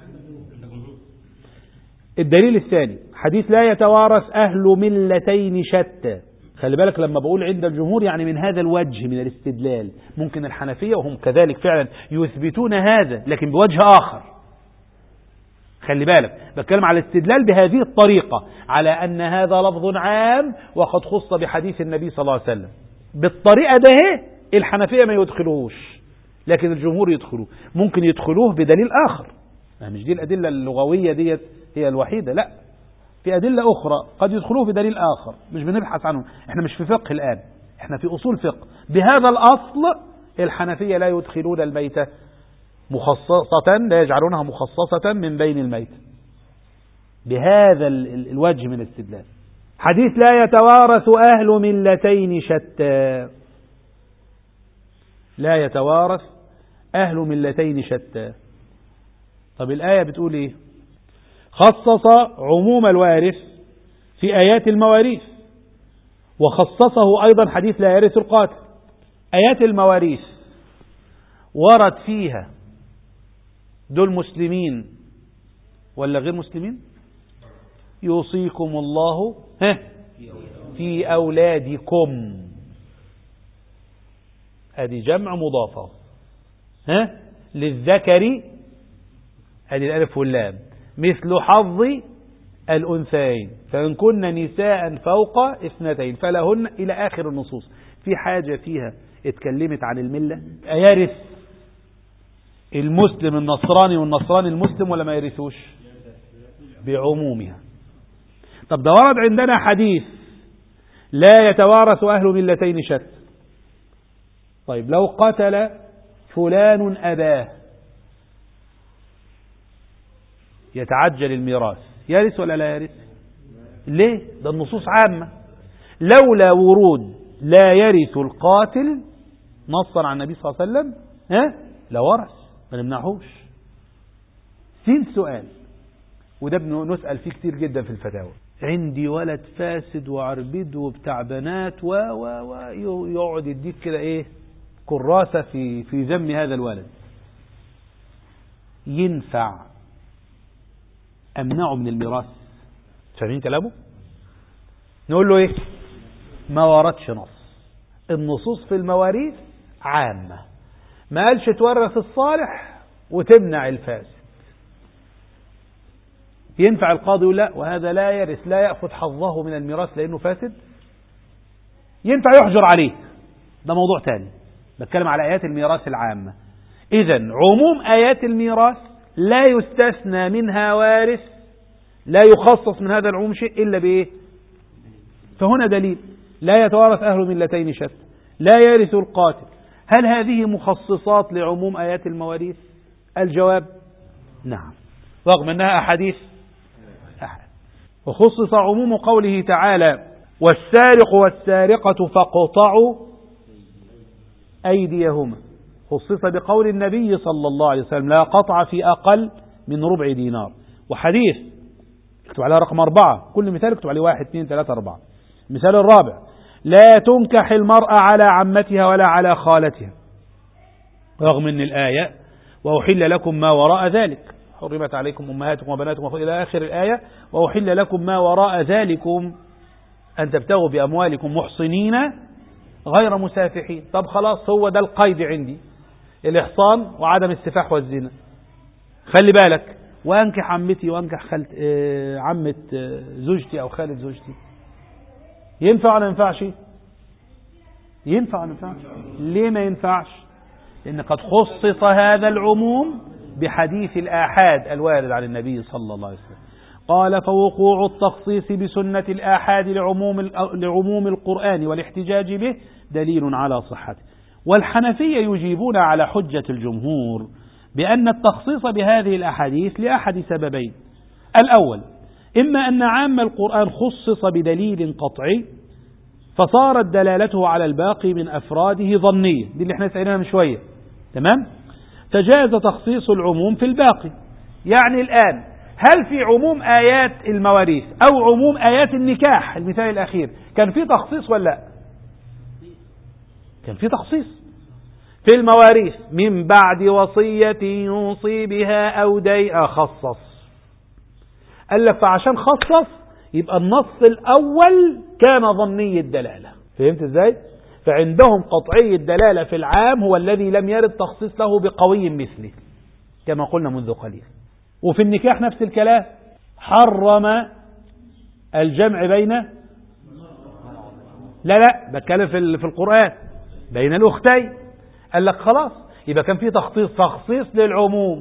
الدليل الثاني حديث لا يتوارث أهل ملتين شتى. خلي بالك لما بقول عند الجمهور يعني من هذا الوجه من الاستدلال. ممكن الحنفية وهم كذلك فعلا يثبتون هذا لكن بوجه آخر. خلي بالك بتكلم على الاستدلال بهذه الطريقة على أن هذا لفظ عام وقد خص بحديث النبي صلى الله عليه وسلم. بالطريقة ده الحنفية ما يدخلوهوش لكن الجمهور يدخلوه. ممكن يدخلوه بدليل آخر، مش دي الأدلة اللغوية ديت هي الوحيدة، لا في أدلة أخرى قد يدخلوه بدليل آخر مش بنبحث عنه. احنا مش في فقه الآن، احنا في أصول فقه. بهذا الأصل الحنفية لا يدخلون الميتة مخصصة، لا يجعلونها مخصصة من بين الميتة بهذا الوجه من الاستدلال. حديث لا يتوارث أهل ملتين شتى. لا يتوارث أهل ملتين شتى. طب الآية بتقول إيه؟ خصص عموم الوارث في آيات المواريث، وخصصه أيضا حديث لا يرث القاتل. آيات المواريث ورد فيها دول مسلمين ولا غير مسلمين؟ يوصيكم الله في أولادكم، هذه جمع مضافة، للذكر هذه الألف واللام مثل حظ الأنثيين فإن كن نساء فوق 2 فلهن إلى آخر النصوص. في حاجة فيها اتكلمت عن الملة، يرث المسلم النصراني والنصراني المسلم ولا ما يرثوش؟ بعمومها. طب ده ورد عندنا حديث لا يتوارث أهل ملتين شتى. طيب لو قتل فلان أباه يتعجل الميراث، يرث ولا لا يرث؟ ليه؟ ده النصوص عامة. لولا ورود لا يرث القاتل نصا عن النبي صلى الله عليه وسلم لورث، ما نمنعهوش. سين سؤال وده نسأل فيه كتير جدا في الفتاوى. عندي ولد فاسد وعربد وبتاع بنات ويقعد يديك كده ايه كراسة في ذم هذا الولد، ينفع أمنعه من الميراث؟ فاهمين كلامه؟ نقول له ايه؟ ما وردش نص. النصوص في المواريث عامة، ما قالش تورث الصالح وتمنع الفاسد. ينفع القاضي يقول لا وهذا لا يرث لا يأخذ حظه من الميراث لأنه فاسد؟ ينفع يحجر عليه، ده موضوع تاني. بتكلم على آيات الميراث العامة. إذن عموم آيات الميراث لا يستثنى منها وارث، لا يخصص من هذا العموم شيء إلا بإيه؟ فهنا دليل لا يتوارث أهل ملتين شتى، لا يرث القاتل. هل هذه مخصصات لعموم آيات المواريث؟ الجواب نعم، رغم أنها أحاديث أحد. وخصص عموم قوله تعالى والسارق والسارقة فاقطعوا أيديهما، خصص بقول النبي صلى الله عليه وسلم لا قطع في أقل من ربع دينار. وحديث اكتب عليها رقم 4، كل مثال اكتب عليه 1 2 3 4. المثال الرابع لا تنكح المرأة على عمتها ولا على خالتها، رغم أن الآية وأحل لكم ما وراء ذلك، حرمت عليكم أمهاتكم وبناتكم إلى آخر الآية، وأحل لكم ما وراء ذلكم أن تبتغوا بأموالكم محصنين غير مسافحين. طب خلاص هو ده القيد عندي، الإحصان وعدم السفاح والزنا. خلي بالك وأنكح عمتي وأنكح عمة زوجتي أو خالة زوجتي، ينفع ولا ما ينفعش؟ ينفع ولا ما ينفعش؟ ليه ما ينفعش؟ لأن قد خصص هذا العموم بحديث الآحاد الوارد عن النبي صلى الله عليه وسلم. قال فوقوع التخصيص بسنة الآحاد لعموم القرآن والاحتجاج به دليل على صحته. والحنفية يجيبون على حجة الجمهور بأن التخصيص بهذه الأحاديث لأحد سببين: الأول إما أن عام القرآن خصص بدليل قطعي فصارت دلالته على الباقي من أفراده ظنية، دي اللي احنا سألناها من شوية، تمام؟ فجاز تخصيص العموم في الباقي. يعني الآن هل في عموم آيات المواريث أو عموم آيات النكاح المثال الأخير كان في تخصيص ولا لا؟ كان في تخصيص. في المواريث من بعد وصية يوصي بها أو دين خصص. قال لك فعشان خصص يبقى النص الأول كان ظني الدلالة. فهمت ازاي؟ فعندهم قطعي الدلالة في العام هو الذي لم يرد تخصيص له بقوي مثله كما قلنا منذ قليل. وفي النكاح نفس الكلام، حرم الجمع بين لا بتكلم في القرآن بين الأختين. قال لك خلاص يبقى كان في تخصيص للعموم،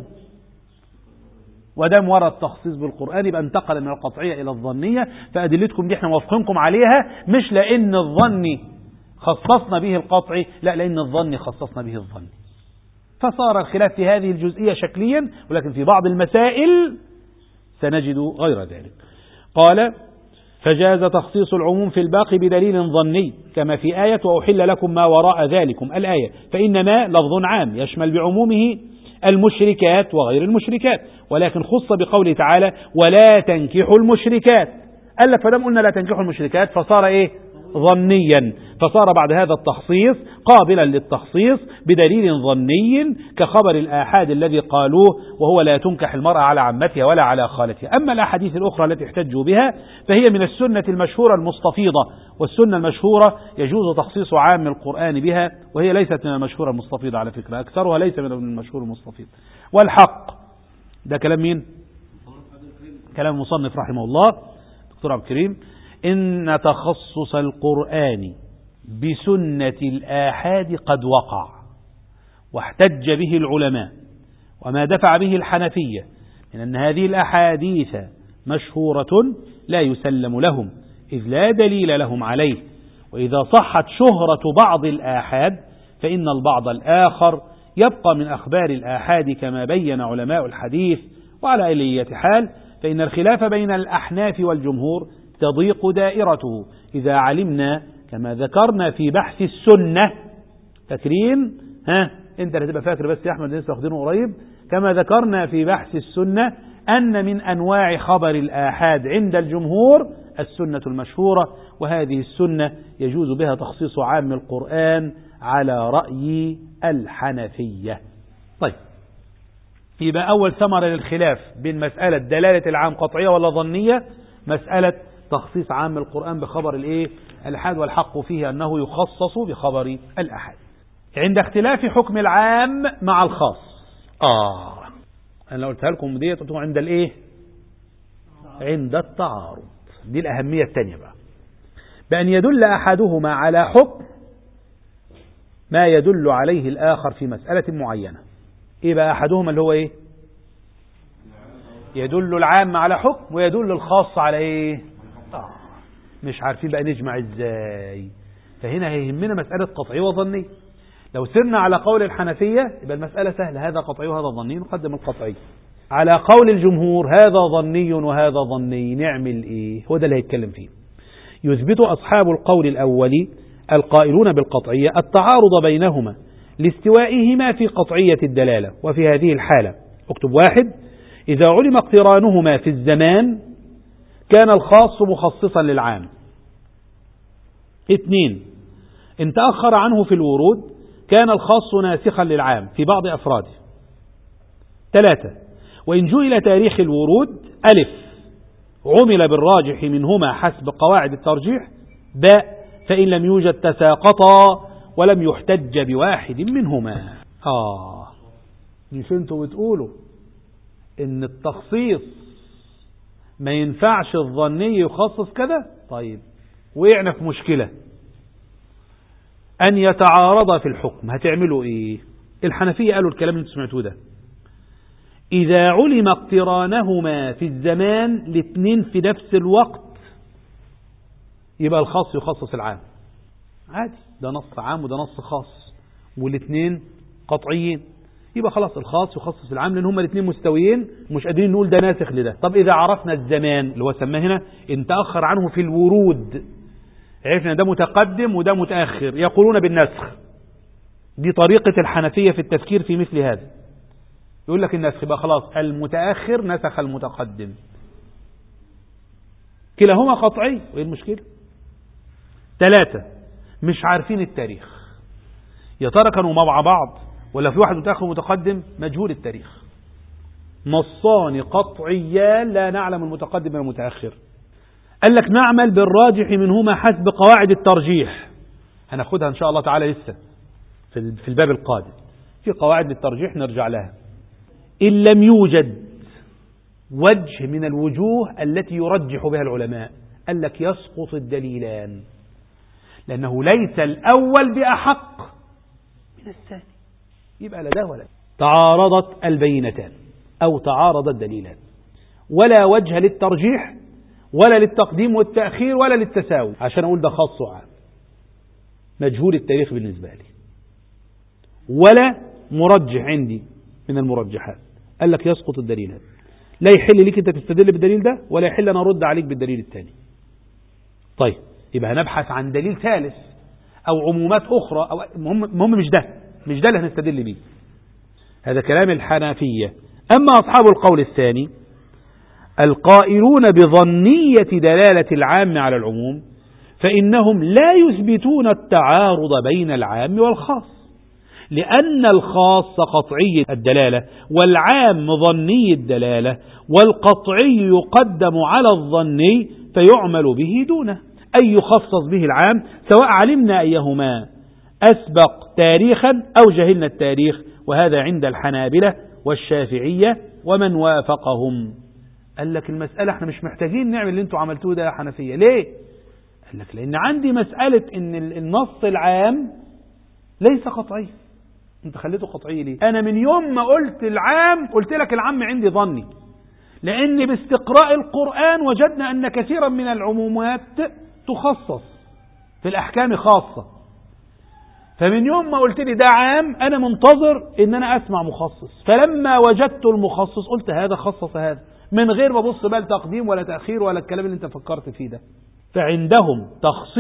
ودام ورد تخصيص بالقرآن يبقى انتقل من القطعية إلى الظنية. فأدلتكم دي احنا موافقينكم عليها، مش لأن الظني خصصنا به القطعي، لا لأن الظني خصصنا به الظني. فصار الخلاف في هذه الجزئية شكليا، ولكن في بعض المسائل سنجد غير ذلك. قال فجاز تخصيص العموم في الباقي بدليل ظني كما في آية وأحل لكم ما وراء ذلكم الآية، فإنما لفظ عام يشمل بعمومه المشركات وغير المشركات، ولكن خص بقوله تعالى ولا تنكحوا المشركات. قال لك فدام قلنا لا تنكحوا المشركات فصار ايه؟ ظنيا. فصار بعد هذا التخصيص قابلا للتخصيص بدليل ظني كخبر الآحاد الذي قالوه وهو لا تنكح المرأة على عمتها ولا على خالتها. أما الأحاديث الأخرى التي احتجوا بها فهي من السنة المشهورة المستفيضة، والسنة المشهورة يجوز تخصيص عام القرآن بها، وهي ليست من المشهورة المستفيضة على فكرة، أكثرها ليس من المشهور المستفيض. والحق ده كلام مين؟ كلام المصنف رحمه الله دكتور عبد الكريم. إن تخصص القرآن بسنة الآحاد قد وقع واحتج به العلماء، وما دفع به الحنفية من أن هذه الأحاديث مشهورة لا يسلم لهم إذ لا دليل لهم عليه، وإذا صحت شهرة بعض الآحاد فإن البعض الآخر يبقى من أخبار الآحاد كما بين علماء الحديث. وعلى أي حال فإن الخلاف بين الأحناف والجمهور تضيق دائرته إذا علمنا كما ذكرنا في بحث السنة. فاكرين؟ انت اللي هتبقى فاكر بس يا احمد لسه واخدينه قريب. كما ذكرنا في بحث السنة أن من أنواع خبر الآحاد عند الجمهور السنة المشهورة، وهذه السنة يجوز بها تخصيص عام القرآن على رأي الحنفية. طيب يبقى أول ثمرة للخلاف بين مسألة دلالة العام قطعية ولا ظنية مسألة تخصيص عام القرآن بخبر الآحاد، والحق فيه أنه يخصص بخبر الآحاد. عند اختلاف حكم العام مع الخاص أنا لو قلتها لكم دي تقولوا عند عند التعارض. دي الأهمية الثانية بقى، بأن يدل أحدهما على حكم ما يدل عليه الآخر في مسألة معينة. إيه بقى أحدهما اللي هو إيه؟ يدل العام على حكم ويدل الخاص على إيه؟ مش عارفين بقى نجمع إزاي. فهنا هيهمنا مسألة قطعي وظني. لو سرنا على قول الحنفية يبقى المسألة سهلة، هذا قطعي وهذا ظني نقدم القطعي. على قول الجمهور هذا ظني وهذا ظني نعمل إيه؟ هو ده اللي هيتكلم فيه. يثبت أصحاب القول الأول القائلون بالقطعية التعارض بينهما لاستوائهما في قطعية الدلالة. وفي هذه الحالة اكتب 1 إذا علم اقترانهما في الزمان كان الخاص مخصصا للعام. 2 إن تأخر عنه في الورود كان الخاص ناسخا للعام في بعض أفراده. 3 وإن جئل تاريخ الورود ألف عمل بالراجح منهما حسب قواعد الترجيح، باء فإن لم يوجد تساقطا ولم يحتج بواحد منهما. مش انتوا بتقولوا ان التخصيص ما ينفعش الظني يخصص كده؟ طيب وقعنا في مشكلة أن يتعارض في الحكم، هتعملوا إيه؟ الحنفية قالوا الكلام اللي انتوا سمعتوه ده، إذا علم اقترانهما في الزمان الاثنين في نفس الوقت يبقى الخاص يخصص العام عادي، ده نص عام وده نص خاص والاثنين قطعيين، يبقى خلاص الخاص يخصص العام لأن هما الاثنين مستويين مش قادرين نقول ده ناسخ لده. طب إذا عرفنا الزمان اللي هو سماه هنا إن تأخر عنه في الورود، عرفنا ده متقدم وده متأخر، يقولون بالنسخ. دي طريقة الحنفية في التفكير في مثل هذا، يقول لك النسخ يبقى خلاص المتأخر نسخ المتقدم، كلاهما قطعي، وإيه المشكلة؟ 3 مش عارفين التاريخ، يا ترى كانوا مع بعض ولا في واحد متأخر ومتقدم؟ مجهول التاريخ. نصان قطعيان لا نعلم المتقدم من المتأخر. قال لك نعمل بالراجح منهما حسب قواعد الترجيح، هناخدها إن شاء الله تعالى لسه في الباب القادم، في قواعد للترجيح نرجع لها. إن لم يوجد وجه من الوجوه التي يرجح بها العلماء قال لك يسقط الدليلان، لأنه ليس الأول بأحق من الثاني، يبقى لا ده ولا ده. تعارضت البينتان أو تعارض الدليلان، ولا وجه للترجيح ولا للتقديم والتأخير ولا للتساوي، عشان أقول ده خاص وعام، مجهول التاريخ بالنسبة لي ولا مرجح عندي من المرجحات. قال لك يسقط الدليلان، لا يحل لك أنت تستدل بالدليل ده ولا يحل أنا أرد عليك بالدليل الثاني. طيب يبقى هنبحث عن دليل ثالث أو عمومات أخرى، أو المهم مش ده اللي هنستدل بيه. هذا كلام الحنفية. أما أصحاب القول الثاني القائلون بظنية دلالة العام على العموم فإنهم لا يثبتون التعارض بين العام والخاص، لأن الخاص قطعي الدلالة والعام ظني الدلالة، والقطعي يقدم على الظني فيعمل به دونه، أي يخصص به العام سواء علمنا أيهما أسبق تاريخا أو جهلنا التاريخ، وهذا عند الحنابلة والشافعية ومن وافقهم. قال لك المسألة احنا مش محتاجين نعمل اللي انتوا عملتوه ده يا حنفية. ليه؟ قال لك لأن عندي مسألة ان النص العام ليس قطعي، انت خليته قطعي ليه؟ انا من يوم ما قلت العام قلت لك العام عندي ظني، لأن باستقراء القرآن وجدنا أن كثيرا من العمومات تخصص في الأحكام خاصة، فمن يوم ما قلت لي ده عام أنا منتظر إن أنا أسمع مخصص، فلما وجدت المخصص قلت هذا خصص هذا من غير ما بص بقى تقديم ولا تأخير ولا الكلام اللي أنت فكرت فيه ده. فعندهم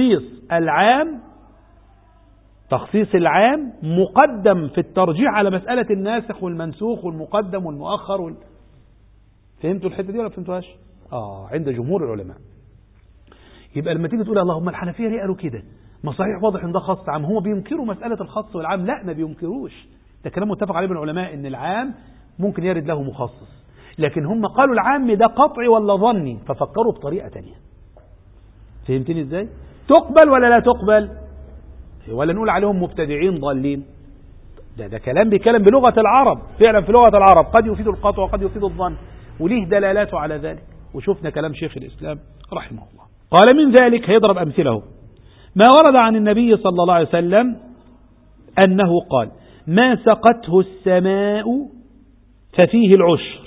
تخصيص العام مقدم في الترجيح على مسألة الناسخ والمنسوخ والمقدم والمؤخر فهمتوا الحتة دي ولا فهمتوهاش؟ عند جمهور العلماء. يبقى لما تيجي تقول اللهم الحنفية ليه قالوا كده؟ ما صحيح واضح ان ده خاص عام، هم بينكروا مسألة الخاص والعام؟ لا ما بينكروش، ده كلام متفق عليه بين العلماء ان العام ممكن يرد له مخصص، لكن هم قالوا العام ده قطعي ولا ظني، ففكروا بطريقة تانية. فهمتني ازاي؟ تقبل ولا لا تقبل؟ ولا نقول عليهم مبتدعين ضالين؟ ده كلام بيتكلم بلغة العرب، فعلا في لغة العرب قد يفيد القطع وقد يفيد الظن، وليه دلالاته على ذلك، وشفنا كلام شيخ الإسلام رحمه الله. قال من ذلك، هيضرب أمثله، ما ورد عن النبي صلى الله عليه وسلم أنه قال ما سقته السماء ففيه العشر،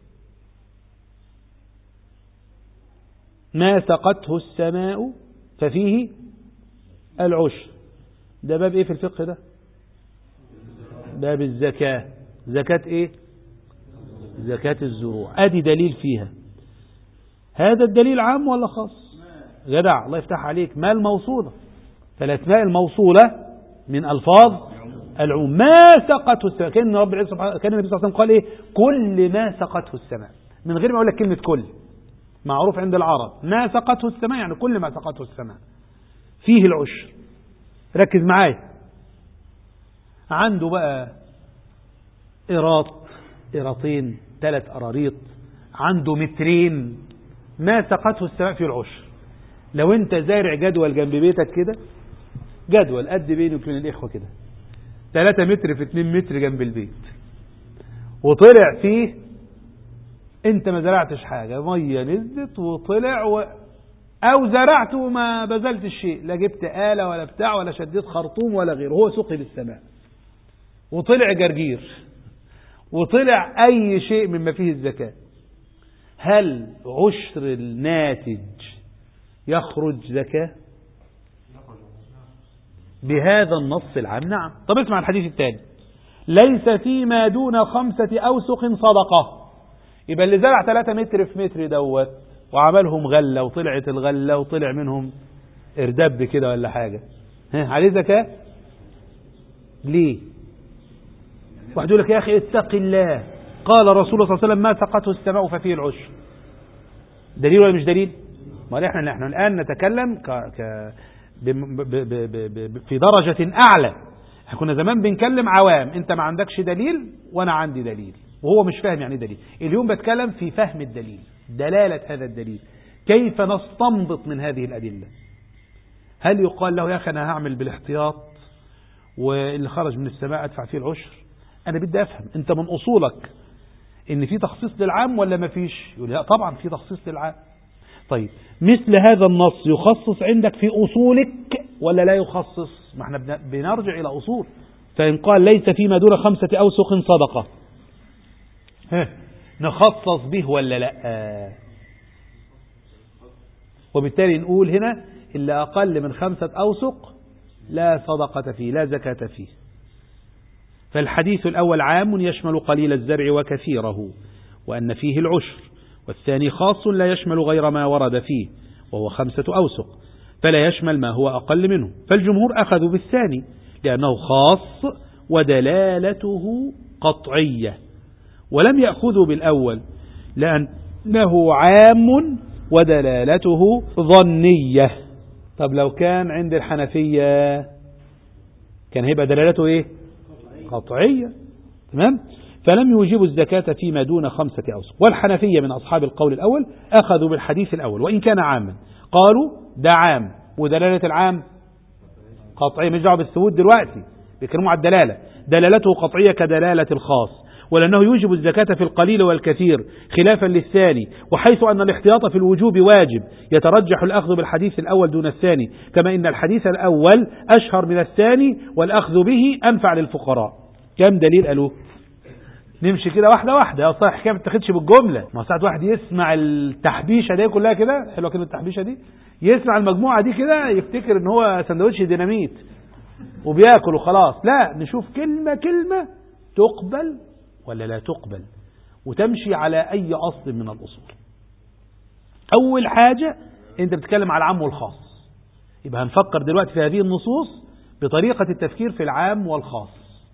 ما سقته السماء ففيه العشر. ده باب ايه في الفقه ده؟ باب الزكاة. زكاة ايه؟ زكاة الزروع. ادي دليل فيها. هذا الدليل عام ولا خاص؟ جدع الله يفتح عليك. ما الموصولة؟ فالاسماء الموصولة من الفاظ العموم. ما سقته السماء، كان رب العزة سبحانه، كان النبي صلى الله عليه وسلم قال ايه؟ كل ما سقته السماء، من غير ما اقول لك كلمة كل، معروف عند العرب ما سقته السماء يعني كل ما سقته السماء فيه العشر. ركز معايا، عنده بقى قراطين 3 قراريط، عنده مترين، ما سقته السماء فيه العشر. لو انت زارع جدول جنب بيتك كده، جدول قد بيني وبين الإخوة كده 3 متر في 2 متر جنب البيت، وطلع فيه انت ما زرعتش حاجة، مية نزلت وطلع او زرعت وما بذلت الشيء، لا جبت آلة ولا بتاع ولا شديت خرطوم ولا غيره، هو سقي بالسماء وطلع جرجير وطلع أي شيء مما فيه الزكاة، هل عشر الناتج يخرج زكاة؟ بهذا النص العام نعم. طب اسمع الحديث الثاني، ليس فيما دون 5 أوسق صدقة. يبقى اللي زرع 3 متر في متر دوت وعملهم غلة وطلعت الغلة وطلع منهم اردب كده ولا حاجة، عليه زكاة؟ ليه؟ واحد يقول لك يا أخي اتق الله، قال رسول الله صلى الله عليه وسلم ما سقته السماء ففيه العشر. دليل ولا مش دليل؟ ما احنا الآن نتكلم في درجة أعلى. احنا كنا زمان بنكلم عوام، انت ما عندكش دليل وانا عندي دليل وهو مش فاهم يعني دليل. اليوم بتكلم في فهم الدليل، دلالة هذا الدليل، كيف نستنبط من هذه الأدلة. هل يقال له يا أخي أنا هعمل بالاحتياط واللي خرج من السماء أدفع فيه العشر؟ أنا بدي أفهم أنت من أصولك إن في تخصيص للعام ولا ما فيش؟ يقول لا طبعا في تخصيص للعام. طيب مثل هذا النص يخصص عندك في أصولك ولا لا يخصص؟ ما احنا بنرجع إلى أصول. فإن قال ليس فيما دون 5 أوسق صدقة، نخصص به ولا لا؟ وبالتالي نقول هنا اللي أقل من 5 أوسق لا صدقة فيه، لا زكاة فيه. فالحديث الأول عام يشمل قليل الزرع وكثيره وأن فيه العشر، والثاني خاص لا يشمل غير ما ورد فيه وهو 5 أوسق، فلا يشمل ما هو أقل منه. فالجمهور أخذوا بالثاني لأنه خاص ودلالته قطعية، ولم يأخذوا بالأول لأنه عام ودلالته ظنية. طب لو كان عند الحنفية كان هيبقى دلالته ايه؟ قطعية. تمام؟ فلم يوجبوا الزكاة فيما دون 5 أوسق. والحنفية من أصحاب القول الأول أخذوا بالحديث الأول وإن كان عاما، قالوا ده عام ودلالة العام قطعية، مش دعوة بالثبوت دلوقتي، بيكلموا على الدلالة، دلالته قطعية كدلالة الخاص، ولأنه يوجب الزكاة في القليل والكثير خلافا للثاني، وحيث أن الاحتياط في الوجوب واجب يترجح الأخذ بالحديث الأول دون الثاني، كما إن الحديث الأول أشهر من الثاني والأخذ به أنفع للفقراء. كم دليل قالوا؟ نمشي كده واحدة واحدة، أصلا الحكاية ما بتاخدش بالجملة. ما ساعات واحد يسمع التحبيشة دي كلها كده، حلوة كلمة التحبيشة دي، يسمع المجموعة دي كده يفتكر إن هو سندوتش ديناميت وبياكل وخلاص. لا، نشوف كلمة كلمة تقبل ولا لا تقبل، وتمشي على أي أصل من الأصول. أول حاجة أنت بتتكلم على العام والخاص، يبقى هنفكر دلوقتي في هذه النصوص بطريقة التفكير في العام والخاص.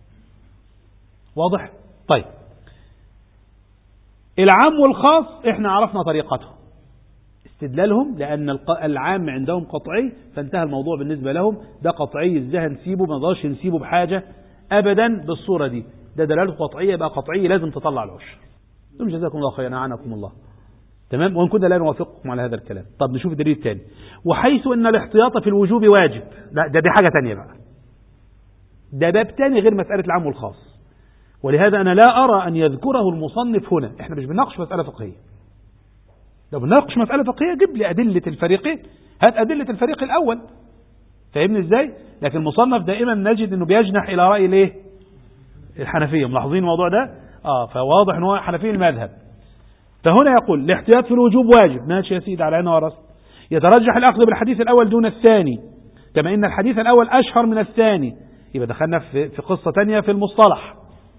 واضح؟ طيب، العام والخاص احنا عرفنا طريقته استدلالهم، لأن العام عندهم قطعي فانتهى الموضوع بالنسبة لهم، ده قطعي ازاي نسيبه؟ ما نقدرش نسيبه بحاجة أبدا بالصورة دي، ده دلالته قطعية، يبقى قطعي لازم تطلع العشر. جزاكم الله خيرا، عنكم الله. تمام؟ وإن كنا لا نوافقكم على هذا الكلام. طب نشوف الدليل الثاني، وحيث أن الاحتياط في الوجوب واجب. لا، دي حاجة تانية بقى، ده باب تاني غير مسألة العام والخاص، ولهذا أنا لا أرى أن يذكره المصنف هنا. احنا مش بنناقش مسألة فقهية، لو بنناقش مسألة فقهية جيب لي أدلة الفريقين، هات أدلة الفريق الأول، فاهمني ازاي؟ لكن المصنف دائما نجد أنه بيجنح إلى رأي الايه؟ الحنفية. ملاحظين الموضوع ده؟ فواضح أنه حنفي المذهب. فهنا يقول الاحتياط في الوجوب واجب، ماشي يا سيدي على عينه وراسه. يترجح الأخذ بالحديث الأول دون الثاني، كما إن الحديث الأول أشهر من الثاني. يبقى دخلنا في قصة تانية في المصطلح،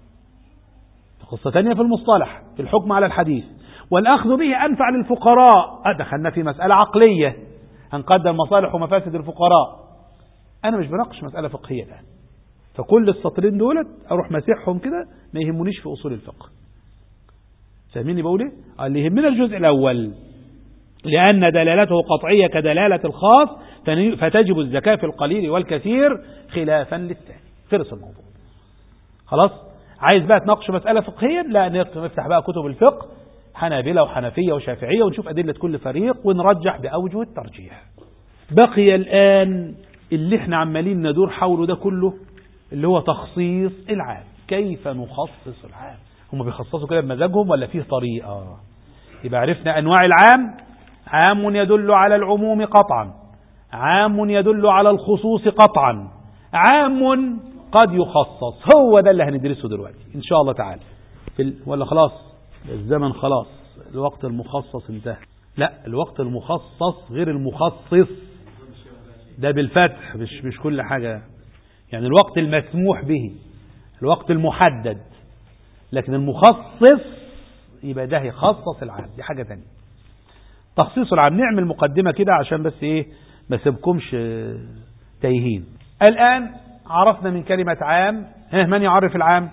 في الحكم على الحديث. والأخذ به أنفع للفقراء، دخلنا في مسألة عقلية، هنقدم مصالح ومفاسد الفقراء. أنا مش بناقش مسألة فقهية الآن، فكل السطرين دولت أروح مسيحهم كده، ما يهمونيش في أصول الفقه. فاهميني بقول ايه؟ اللي يهمنا الجزء الأول، لأن دلالته قطعية كدلالة الخاص، فتجب الزكاة في القليل والكثير خلافا للثاني. خلص الموضوع خلاص. عايز بقى تناقش مسألة فقهية؟ لا، نفتح بقى كتب الفقه، حنابلة وحنفية وشافعية، ونشوف أدلة كل فريق ونرجح بأوجه الترجيح. بقي الآن اللي احنا عمالين ندور حوله ده كله، اللي هو تخصيص العام. كيف نخصص العام؟ هم بيخصصوا كده بمزاجهم ولا فيه طريقة؟ يبقى عرفنا أنواع العام: عام يدل على العموم قطعا، عام يدل على الخصوص قطعا، عام قد يخصص. هو ده اللي هندرسه دلوقتي إن شاء الله تعالى. ولا خلاص الزمن خلاص الوقت المخصص انتهى؟ لا، الوقت المخصص غير المخصص، ده بالفتح مش كل حاجة، يعني الوقت المسموح به، الوقت المحدد، لكن المخصص يبقى ده يخصص العام، دي حاجة تانية. تخصيص العام نعمل مقدمة كده عشان بس ايه ما سيبكمش تايهين. الآن عرفنا من كلمة عام، من يعرف العام؟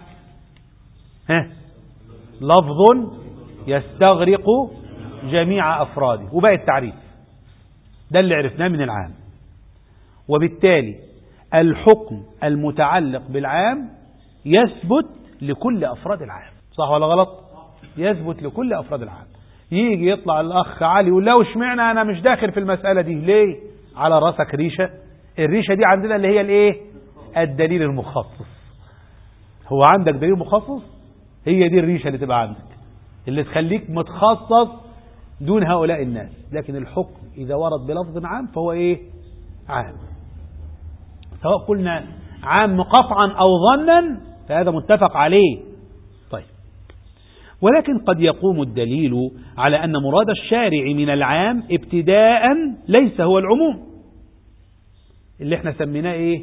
لفظ يستغرق جميع أفراده، وبقى التعريف ده اللي عرفناه من العام. وبالتالي الحكم المتعلق بالعام يثبت لكل أفراد العام، صح ولا غلط؟ يثبت لكل أفراد العام. يجي يطلع الأخ علي يقول له اشمعنى أنا مش داخل في المسألة دي؟ ليه؟ على رأسك ريشة، الريشة دي عندنا اللي هي الايه؟ الدليل المخصص. هو عندك دليل مخصص؟ هي دي الريشة اللي تبقى عندك اللي تخليك متخصص دون هؤلاء الناس. لكن الحكم إذا ورد بلفظ عام فهو ايه؟ عام، سواء قلنا عام قطعا أو ظنا فهذا متفق عليه. طيب، ولكن قد يقوم الدليل على أن مراد الشارع من العام ابتداء ليس هو العموم اللي احنا سميناه ايه؟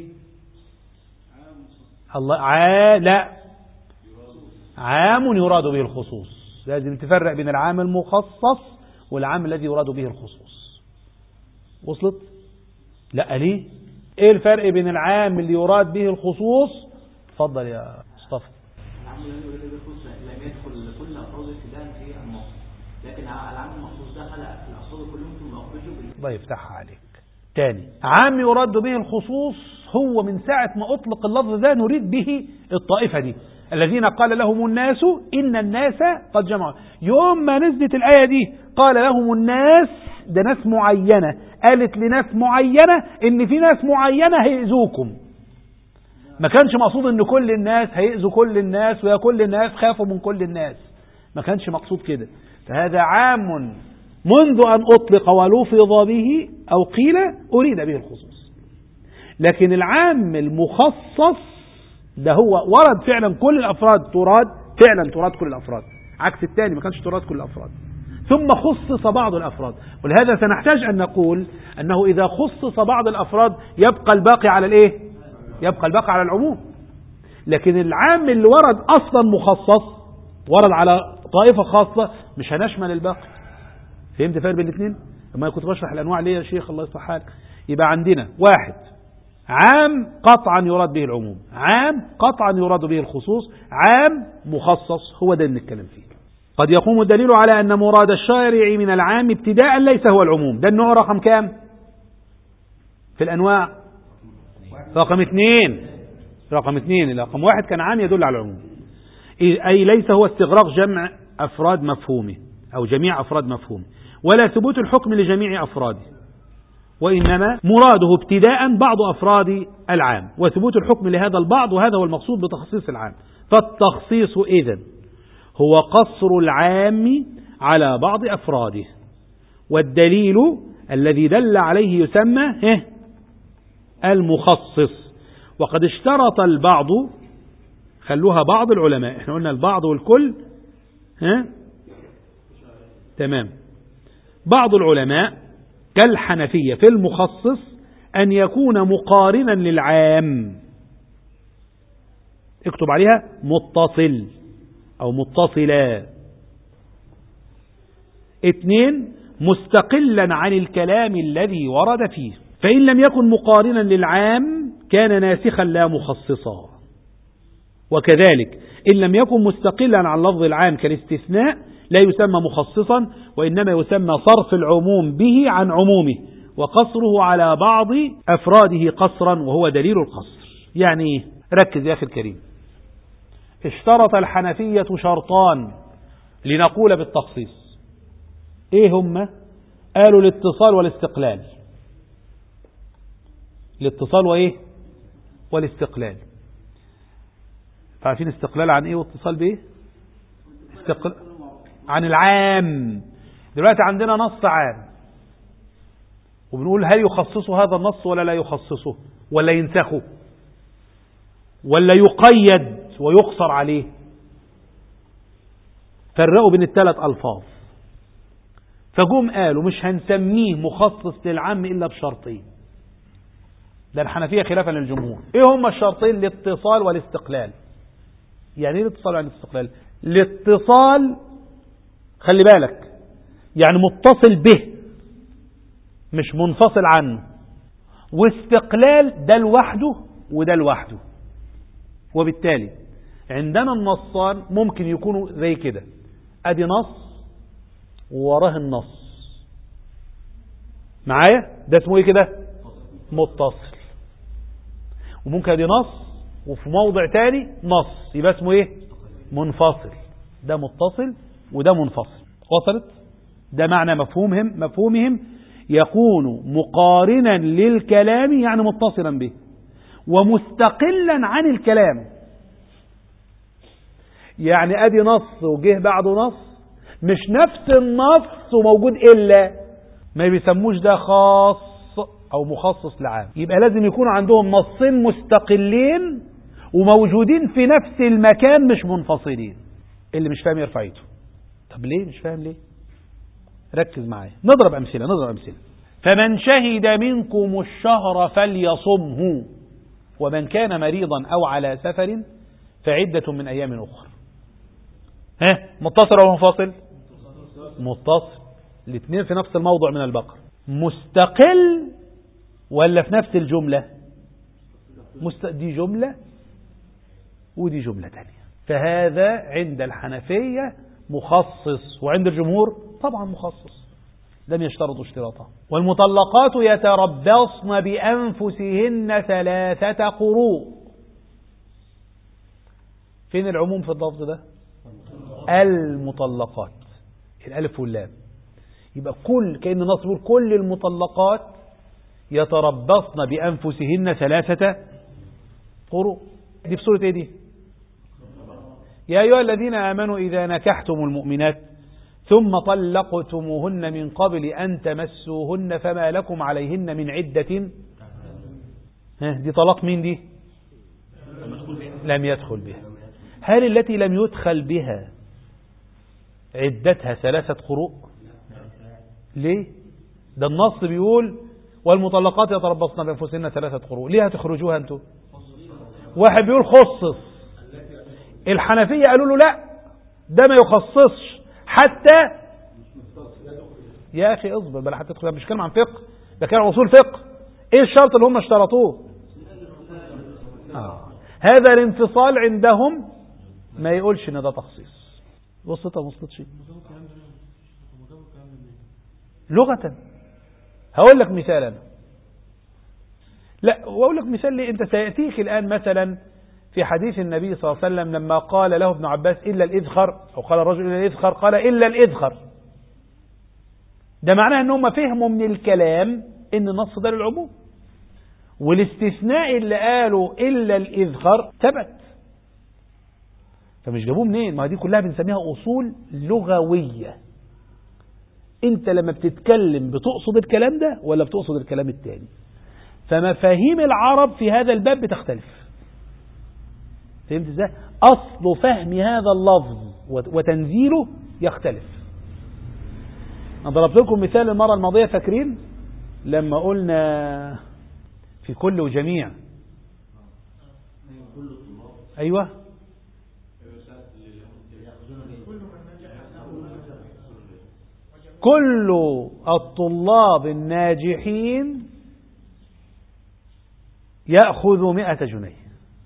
لا، عام يراد به الخصوص. لازم تفرق بين العام المخصص والعام الذي يراد به الخصوص. وصلت؟ لا، ليه؟ ايه الفرق بين العام اللي يراد به الخصوص؟ اتفضل يا مصطفى. العام الذي يراد به الخصوص لم يدخل كل افراد ابتداء في النص، لكن العام المخصوص دخل الافراد كلهم ثم اخرجوا. الله يفتحها عليك. تاني، عام يراد به الخصوص هو من ساعة ما أطلق اللفظ ده نريد به الطائفة دي الذين قال لهم الناس إن الناس قد جمعوا. يوم ما نزلت الآية دي قال لهم الناس، ده ناس معينة، قالت لناس معينة إن في ناس معينة هيأذوكم. ما كانش مقصود إن كل الناس هيأذوا كل الناس ويا كل الناس خافوا من كل الناس، ما كانش مقصود كده. فهذا عام منذ أن أطلق ولفظ به أو قيل أريد به الخصوص. لكن العام المخصص ده هو ورد فعلا كل الأفراد، تراد كل الأفراد، عكس الثاني ما كانش تراد كل الأفراد، ثم خصص بعض الأفراد. ولهذا سنحتاج أن نقول أنه إذا خصص بعض الأفراد يبقى الباقي على الإيه؟ يبقى الباقي على العموم. لكن العام اللي ورد أصلا مخصص ورد على طائفة خاصة مش هنشمل الباقي. فهمت فرق بين الاثنين؟ لما كنت بشرح الأنواع ليه يا شيخ الله يصلح حالك. يبقى عندنا واحد عام قطعا يراد به العموم، عام قطعا يراد به الخصوص، عام مخصص، هو ده اللي نتكلم فيه. قد يقوم الدليل على أن مراد الشارع من العام ابتداء ليس هو العموم. ده النوع رقم كام في الأنواع؟ رقم 2. رقم 2. رقم 1 كان عام يدل على العموم، أي ليس هو استغراق جمع أفراد مفهومه أو جميع أفراد مفهومه، ولا ثبوت الحكم لجميع أفراده، وإنما مراده ابتداء بعض أفراد العام وثبوت الحكم لهذا البعض، وهذا هو المقصود بتخصيص العام. فالتخصيص إذن هو قصر العام على بعض أفراده، والدليل الذي دل عليه يسمى المخصص. وقد اشترط البعض، خلوها بعض العلماء، احنا قلنا البعض والكل تمام، بعض العلماء كالحنفية في المخصص أن يكون مقارنا للعام، اكتب عليها متصل أو متصلا. 2 مستقلا عن الكلام الذي ورد فيه، فإن لم يكن مقارنا للعام كان ناسخا لا مخصصا. وكذلك إن لم يكن مستقلا عن لفظ العام كالاستثناء لا يسمى مخصصا، وإنما يسمى صرف العموم به عن عمومه وقصره على بعض أفراده قصرا، وهو دليل القصر. يعني ركز يا أخي الكريم، اشترط الحنفية شرطان لنقول بالتخصيص. ايه هما؟ قالوا الاتصال والاستقلال. الاتصال وايه؟ والاستقلال. فعارفين استقلال عن ايه واتصال بايه؟ عن العام. دلوقتي عندنا نص عام وبنقول هل يخصصه هذا النص ولا لا يخصصه، ولا ينسخه، ولا يقيد ويقصر عليه. فرقوا بين الثلاث ألفاظ، فجم قالوا مش هنسميه مخصص للعام إلا بشرطين. ده الحنفية خلافا للجمهور. ايه هما الشرطين؟ الاتصال والاستقلال. يعني ايه الاتصال والاستقلال؟ الاتصال خلي بالك يعني متصل به مش منفصل عنه، واستقلال ده لوحده وده لوحده. وبالتالي عندنا النصان ممكن يكونوا زي كده، ادي نص ووراه النص معايا، ده اسمه ايه كده؟ متصل. وممكن ادي نص وفي موضع تاني نص، يبقى اسمه ايه؟ منفصل. ده متصل وده منفصل. وصلت؟ ده معنى مفهومهم يكون مقارنا للكلام يعني متصلا به ومستقلا عن الكلام. يعني ادي نص وجه بعده نص مش نفس النص وموجود الا، ما بيسموش ده خاص او مخصص لعام. يبقى لازم يكون عندهم نصين مستقلين وموجودين في نفس المكان مش منفصلين. اللي مش فاهم يرفع ايده. طب ليه مش فاهم؟ ليه؟ ركز معايا، نضرب امثله. فمن شهد منكم الشهر فليصمه ومن كان مريضا او على سفر فعدة من ايام اخرى. متصل ولا منفصل؟ متصل. الاثنين في نفس الموضوع من البقرة. مستقل ولا في نفس الجملة؟ دي جملة ودي جملة تانية. فهذا عند الحنفية مخصص، وعند الجمهور طبعا مخصص، لم يشترطوا اشتراطا. والمطلقات يتربصن بأنفسهن 3 قروء. فين العموم في اللفظ ده؟ المطلقات، الألف واللام. يبقى كأن النص بيقول كل المطلقات يتربصن بأنفسهن 3 قروء. دي في سورة ايه دي؟ يا أيها الذين آمنوا إذا نكحتم المؤمنات ثم طلقتموهن من قبل أن تمسوهن فما لكم عليهن من عدة. دي طلاق مين دي؟ لم يدخل بها. هل التي لم يدخل بها عدتها 3 قروء؟ ليه؟ ده النص بيقول والمطلقات يتربصن بأنفسهن 3 قروء. ليه هتخرجوها انتوا؟ واحد بيقول خصص، الحنفية قالوا له لا ده ما يخصصش حتى. يا أخي اصبر بلا حتى تدخل، مش كلام عن فقه، ده كلام اصول فقه. ايه الشرط اللي هم اشترطوه؟ هذا الانفصال عندهم ما يقولش ان ده تخصيص. وصلت ولا وصلتش؟ لغة. هقول لك مثال أنا. لا، واقول لك مثال ليه. انت سيأتيك الآن مثلا في حديث النبي صلى الله عليه وسلم لما قال له ابن عباس إلا الإذخر، أو قال الرجل إلا الإذخر، قال إلا الإذخر. ده معناه أنهم فهموا من الكلام أن النص ده للعموم، والاستثناء اللي قالوا إلا الإذخر ثبت. فمش جابوه منين؟ ما دي كلها بنسميها أصول لغوية. انت لما بتتكلم بتقصد الكلام ده ولا بتقصد الكلام التاني؟ فمفاهيم العرب في هذا الباب بتختلف. فهمت ازاي؟ اصل فهم هذا اللفظ وتنزيله يختلف. انا ضربت لكم مثال المرة الماضية، فاكرين لما قلنا في كل وجميع؟ ايوه، كل الطلاب الناجحين يأخذ 100 جنيه.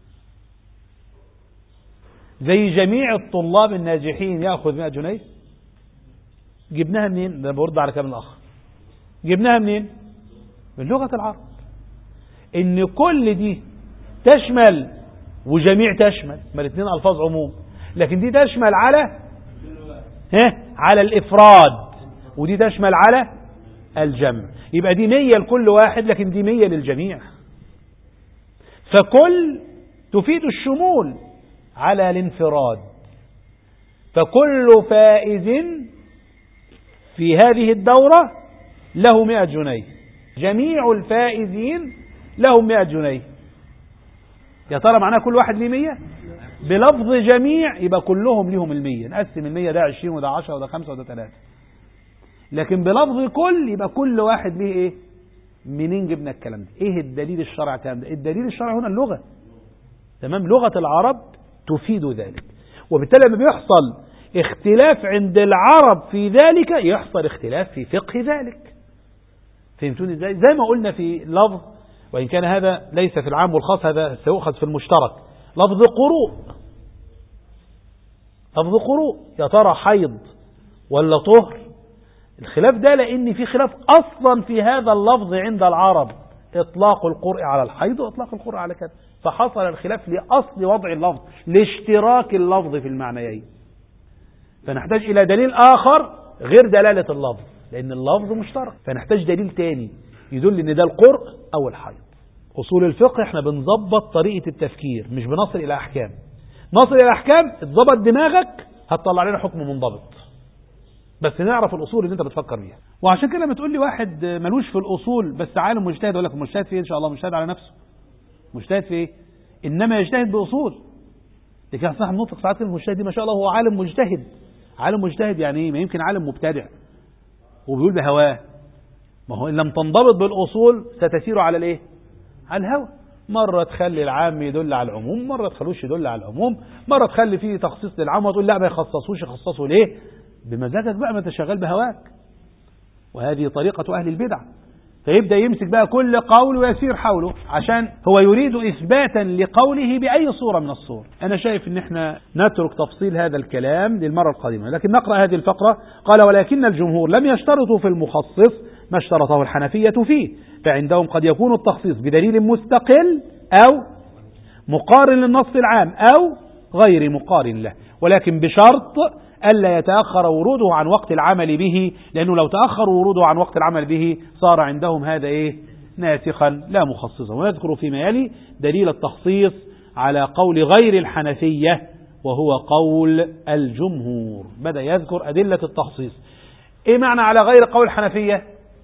زي جميع الطلاب الناجحين يأخذ 100 جنيه. جبناها منين؟ ده برد على كلام الأخ. جبناها منين؟ من لغة العرب. إن كل دي تشمل وجميع تشمل، ما الاثنين ألفاظ عموم، لكن دي تشمل على على الإفراد، ودي تشمل على الجمع. يبقى دي 100 لكل واحد، لكن دي 100 للجميع. فكل تفيد الشمول على الانفراد. فكل فائز في هذه الدورة له 100 جنيه، جميع الفائزين لهم 100 جنيه. يا ترى معناه كل واحد ليه 100؟ بلفظ جميع يبقى كلهم ليهم 100، نقسم 100 ده 20 وده 10 وده 5 وده 3. لكن بلفظ كل يبقى كل واحد ليه ايه؟ منين جبنا الكلام ده؟ ايه الدليل الشرعي الكلام ده؟ الدليل الشرعي هنا اللغة. تمام، لغة العرب تفيد ذلك، وبالتالي لما بيحصل اختلاف عند العرب في ذلك يحصل اختلاف في فقه ذلك. فهمتوني ازاي؟ زي ما قلنا في لفظ، وإن كان هذا ليس في العام والخاص، هذا سيؤخذ في المشترك، لفظ قروء. لفظ قروء يا ترى حيض ولا طهر؟ الخلاف ده لأن في خلاف أصلا في هذا اللفظ عند العرب، إطلاق القرء على الحيض وإطلاق القرء على كذا، فحصل الخلاف لأصل وضع اللفظ، لاشتراك اللفظ في المعنيين. فنحتاج إلى دليل آخر غير دلالة اللفظ، لأن اللفظ مشترك، فنحتاج دليل تاني يدل إن ده القرء أو الحيض. أصول الفقه احنا بنظبط طريقة التفكير، مش بنصل إلى أحكام. نصل إلى أحكام اتظبط دماغك هتطلع لنا حكم منضبط، بس نعرف الأصول اللي انت بتفكر بيها. وعشان كده لما تقول لي واحد ملوش في الأصول بس عالم مجتهد، أقول لك مجتهد في إيه؟ إن شاء الله مجتهد على نفسه. مجتهد في إيه؟ إنما يجتهد بأصول. لكن صاحب نطق ساعات المجتهد دي ما شاء الله هو عالم مجتهد. عالم مجتهد يعني إيه؟ ما يمكن عالم مبتدع وبيقول بهواه. ما هو إن لم تنضبط بالأصول ستسير على الإيه؟ على الهوى. مرة تخلي العام يدل على العموم، مرة تخلوش يدل على العموم، مرة تخلي فيه تخصيص للعام وتقول لا ما يخصصوش، يخصصوا ليه؟ بمزاجك بقى، ما انت شغال بهواك. وهذه طريقة أهل البدع. فيبدأ يمسك بقى كل قول ويسير حوله عشان هو يريد إثباتا لقوله بأي صورة من الصور. أنا شايف ان احنا نترك تفصيل هذا الكلام للمرة القادمة، لكن نقرأ هذه الفقرة. قال ولكن الجمهور لم يشترطوا في المخصص ما اشترطه الحنفية فيه، فعندهم قد يكون التخصيص بدليل مستقل أو مقارن للنص العام أو غير مقارن له، ولكن بشرط ألا يتأخر وروده عن وقت العمل به، لأنه لو تأخر وروده عن وقت العمل به صار عندهم هذا إيه؟ ناسخا لا مخصصا. ويذكر فيما يلي دليل التخصيص على قول غير الحنفية وهو قول الجمهور. بدأ يذكر أدلة التخصيص. إيه معنى على غير قول الحنفية؟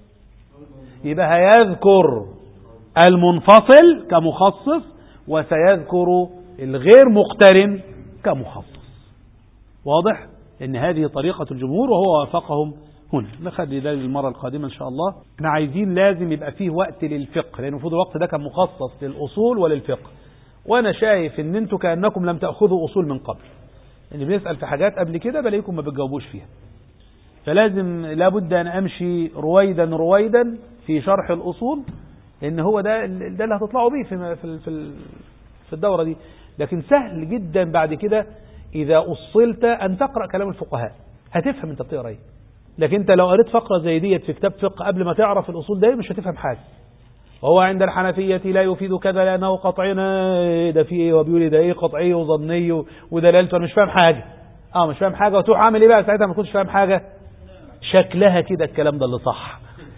يبقى هيذكر المنفصل كمخصص وسيذكر الغير مقترن كمخصص. واضح؟ إن هذه طريقة الجمهور وهو وافقهم هنا. نخلي ذلك المرة القادمة إن شاء الله. احنا عايزين لازم يبقى فيه وقت للفقه، لأن المفروض الوقت ده كان مخصص للأصول وللفقه. وأنا شايف إن أنتم كأنكم لم تأخذوا أصول من قبل، إن بنسأل في حاجات قبل كده بلاقيكم ما بتجاوبوش فيها. فلازم لابد أن أمشي رويدا في شرح الأصول، لأن هو ده اللي هتطلعوا بيه في الدورة دي. لكن سهل جدا بعد كده إذا أصلت أن تقرأ كلام الفقهاء، هتفهم أنت بتقرأ إيه. لكن أنت لو قريت فقرة زي ديت في كتاب فقه قبل ما تعرف الأصول ده مش هتفهم حاجة. وهو عند الحنفية لا يفيد كذا لأنه قطعنا، ده فيه إيه؟ وبيقول ده إيه؟ قطعي وظني ودلالته. أنا مش فاهم حاجة. مش فاهم حاجة، وتروح عامل إيه بقى ساعتها؟ ما كنتش فاهم حاجة. شكلها كده الكلام ده اللي صح.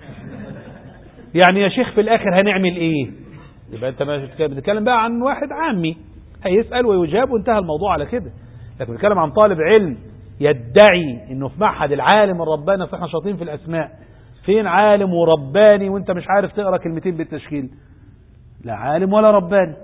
يعني يا شيخ في الآخر هنعمل إيه؟ يبقى أنت بتتكلم بقى عن واحد عامي هيسأل ويجاب وانتهى الموضوع على كده. لكن بتكلم عن طالب علم يدعي انه في معهد العالم الرباني. احنا شاطرين في الاسماء، فين عالم ورباني وانت مش عارف تقرا كلمتين بالتشكيل؟ لا عالم ولا رباني،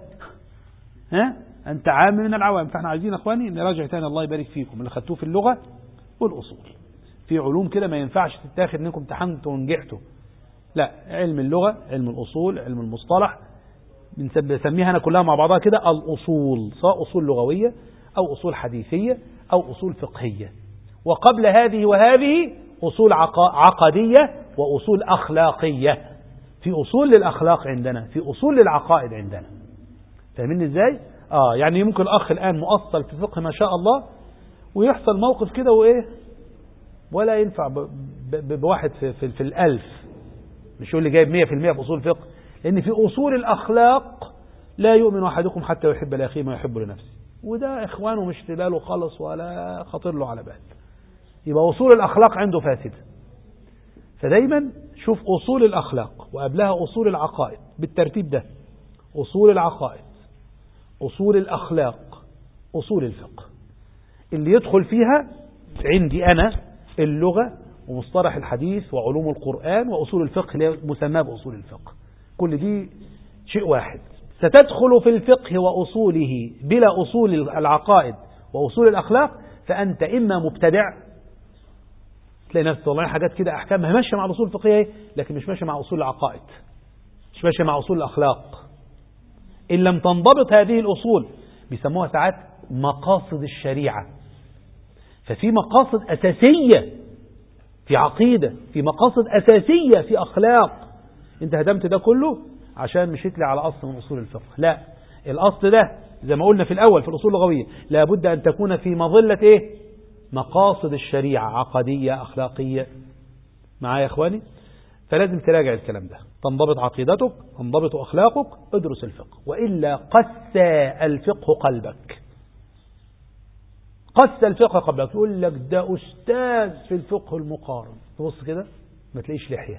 انت عام من العوام. فاحنا عايزين اخواني نراجع تاني، الله يبارك فيكم، اللي خدتوه في اللغه والاصول. في علوم كده ما ينفعش تتاخد انكم امتحنتوا ونجحتوا، لا، علم اللغه، علم الاصول، علم المصطلح، بنسميها انا كلها مع بعضها كده الاصول، سواء اصول لغويه أو أصول حديثية أو أصول فقهية. وقبل هذه وهذه أصول عقدية وأصول أخلاقية. في أصول للأخلاق عندنا، في أصول للعقائد عندنا. فاهمين إزاي؟ يعني ممكن الأخ الآن مؤصل في الفقه ما شاء الله، ويحصل موقف كده وإيه ولا ينفع بواحد في الألف. مش يقول لي جايب 100% في أصول الفقه، لأن في أصول الأخلاق لا يؤمن أحدكم حتى يحب لأخيه ما يحب لنفسه، وده إخوانه مش تلاله خالص ولا خطر له على بال. يبقى أصول الأخلاق عنده فاسدة. فدايما شوف أصول الأخلاق وقبلها أصول العقائد بالترتيب ده: أصول العقائد، أصول الأخلاق، أصول الفقه. اللي يدخل فيها عندي أنا اللغة ومصطلح الحديث وعلوم القرآن وأصول الفقه اللي مسمى بأصول الفقه. كل دي شيء واحد ستدخل في الفقه وأصوله بلا أصول العقائد وأصول الأخلاق فأنت إما مبتدع، تلاقي نفسك والله حاجات كده أحكامها ماشية مع الأصول الفقهية لكن مش ماشية مع أصول العقائد، مش ماشية مع أصول الأخلاق. إن لم تنضبط هذه الأصول بيسموها ساعات مقاصد الشريعة، ففي مقاصد أساسية في عقيدة، في مقاصد أساسية في أخلاق، أنت هدمت ده كله عشان مشيت لي على أصل من أصول الفقه. لا، الأصل ده زي ما قلنا في الأول في الأصول اللغوية لابد أن تكون في مظلة إيه؟ مقاصد الشريعة، عقدية أخلاقية. معايا يا إخواني؟ فلازم تراجع الكلام ده، تنضبط عقيدتك، تنضبط أخلاقك، ادرس الفقه، وإلا قسى الفقه قلبك. قسى الفقه قلبك، يقول لك ده أستاذ في الفقه المقارن، تبص كده ما تلاقيش لحية،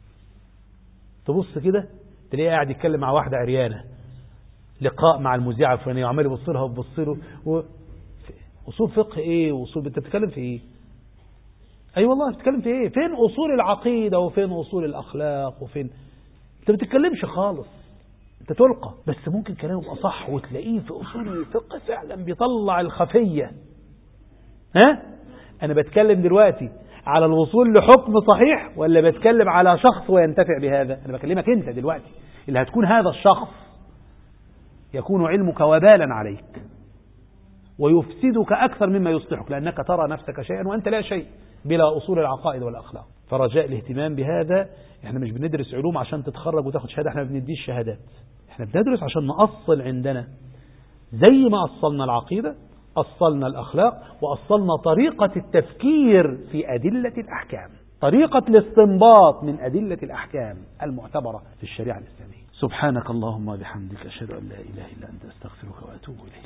تبص كده تلاقيه قاعد يتكلم مع واحدة عريانة، لقاء مع المذيعة الفلانية وعمال يبص لها وبص له أصول فقه إيه وأصول، أنت بتتكلم في إيه؟ أي والله بتتكلم في إيه؟ فين أصول العقيدة وفين أصول الأخلاق وفين؟ أنت بتتكلمش خالص، أنت تلقى. بس ممكن كلامه يبقى صح وتلاقيه في أصول الفقه فعلا بيطلع الخفية. ها؟ أنا بتكلم دلوقتي على الوصول لحكم صحيح ولا بتكلم على شخص وينتفع بهذا؟ أنا بكلمك أنت دلوقتي اللي هتكون هذا الشخص يكون علمك وبالا عليك ويفسدك أكثر مما يصلحك، لأنك ترى نفسك شيئا وأنت لا شيء بلا أصول العقائد والأخلاق. فرجاء الاهتمام بهذا. احنا مش بندرس علوم عشان تتخرج وتاخد شهادة، احنا ما بنديش شهادات، احنا بندرس عشان نأصل عندنا زي ما أصلنا العقيدة، أصلنا الأخلاق، وأصلنا طريقة التفكير في أدلة الأحكام، طريقة الاستنباط من أدلة الأحكام المعتبرة في الشريعة الإسلامية. سبحانك اللهم وبحمدك، أشهد أن لا إله إلا أنت، أستغفرك وأتوب إليك.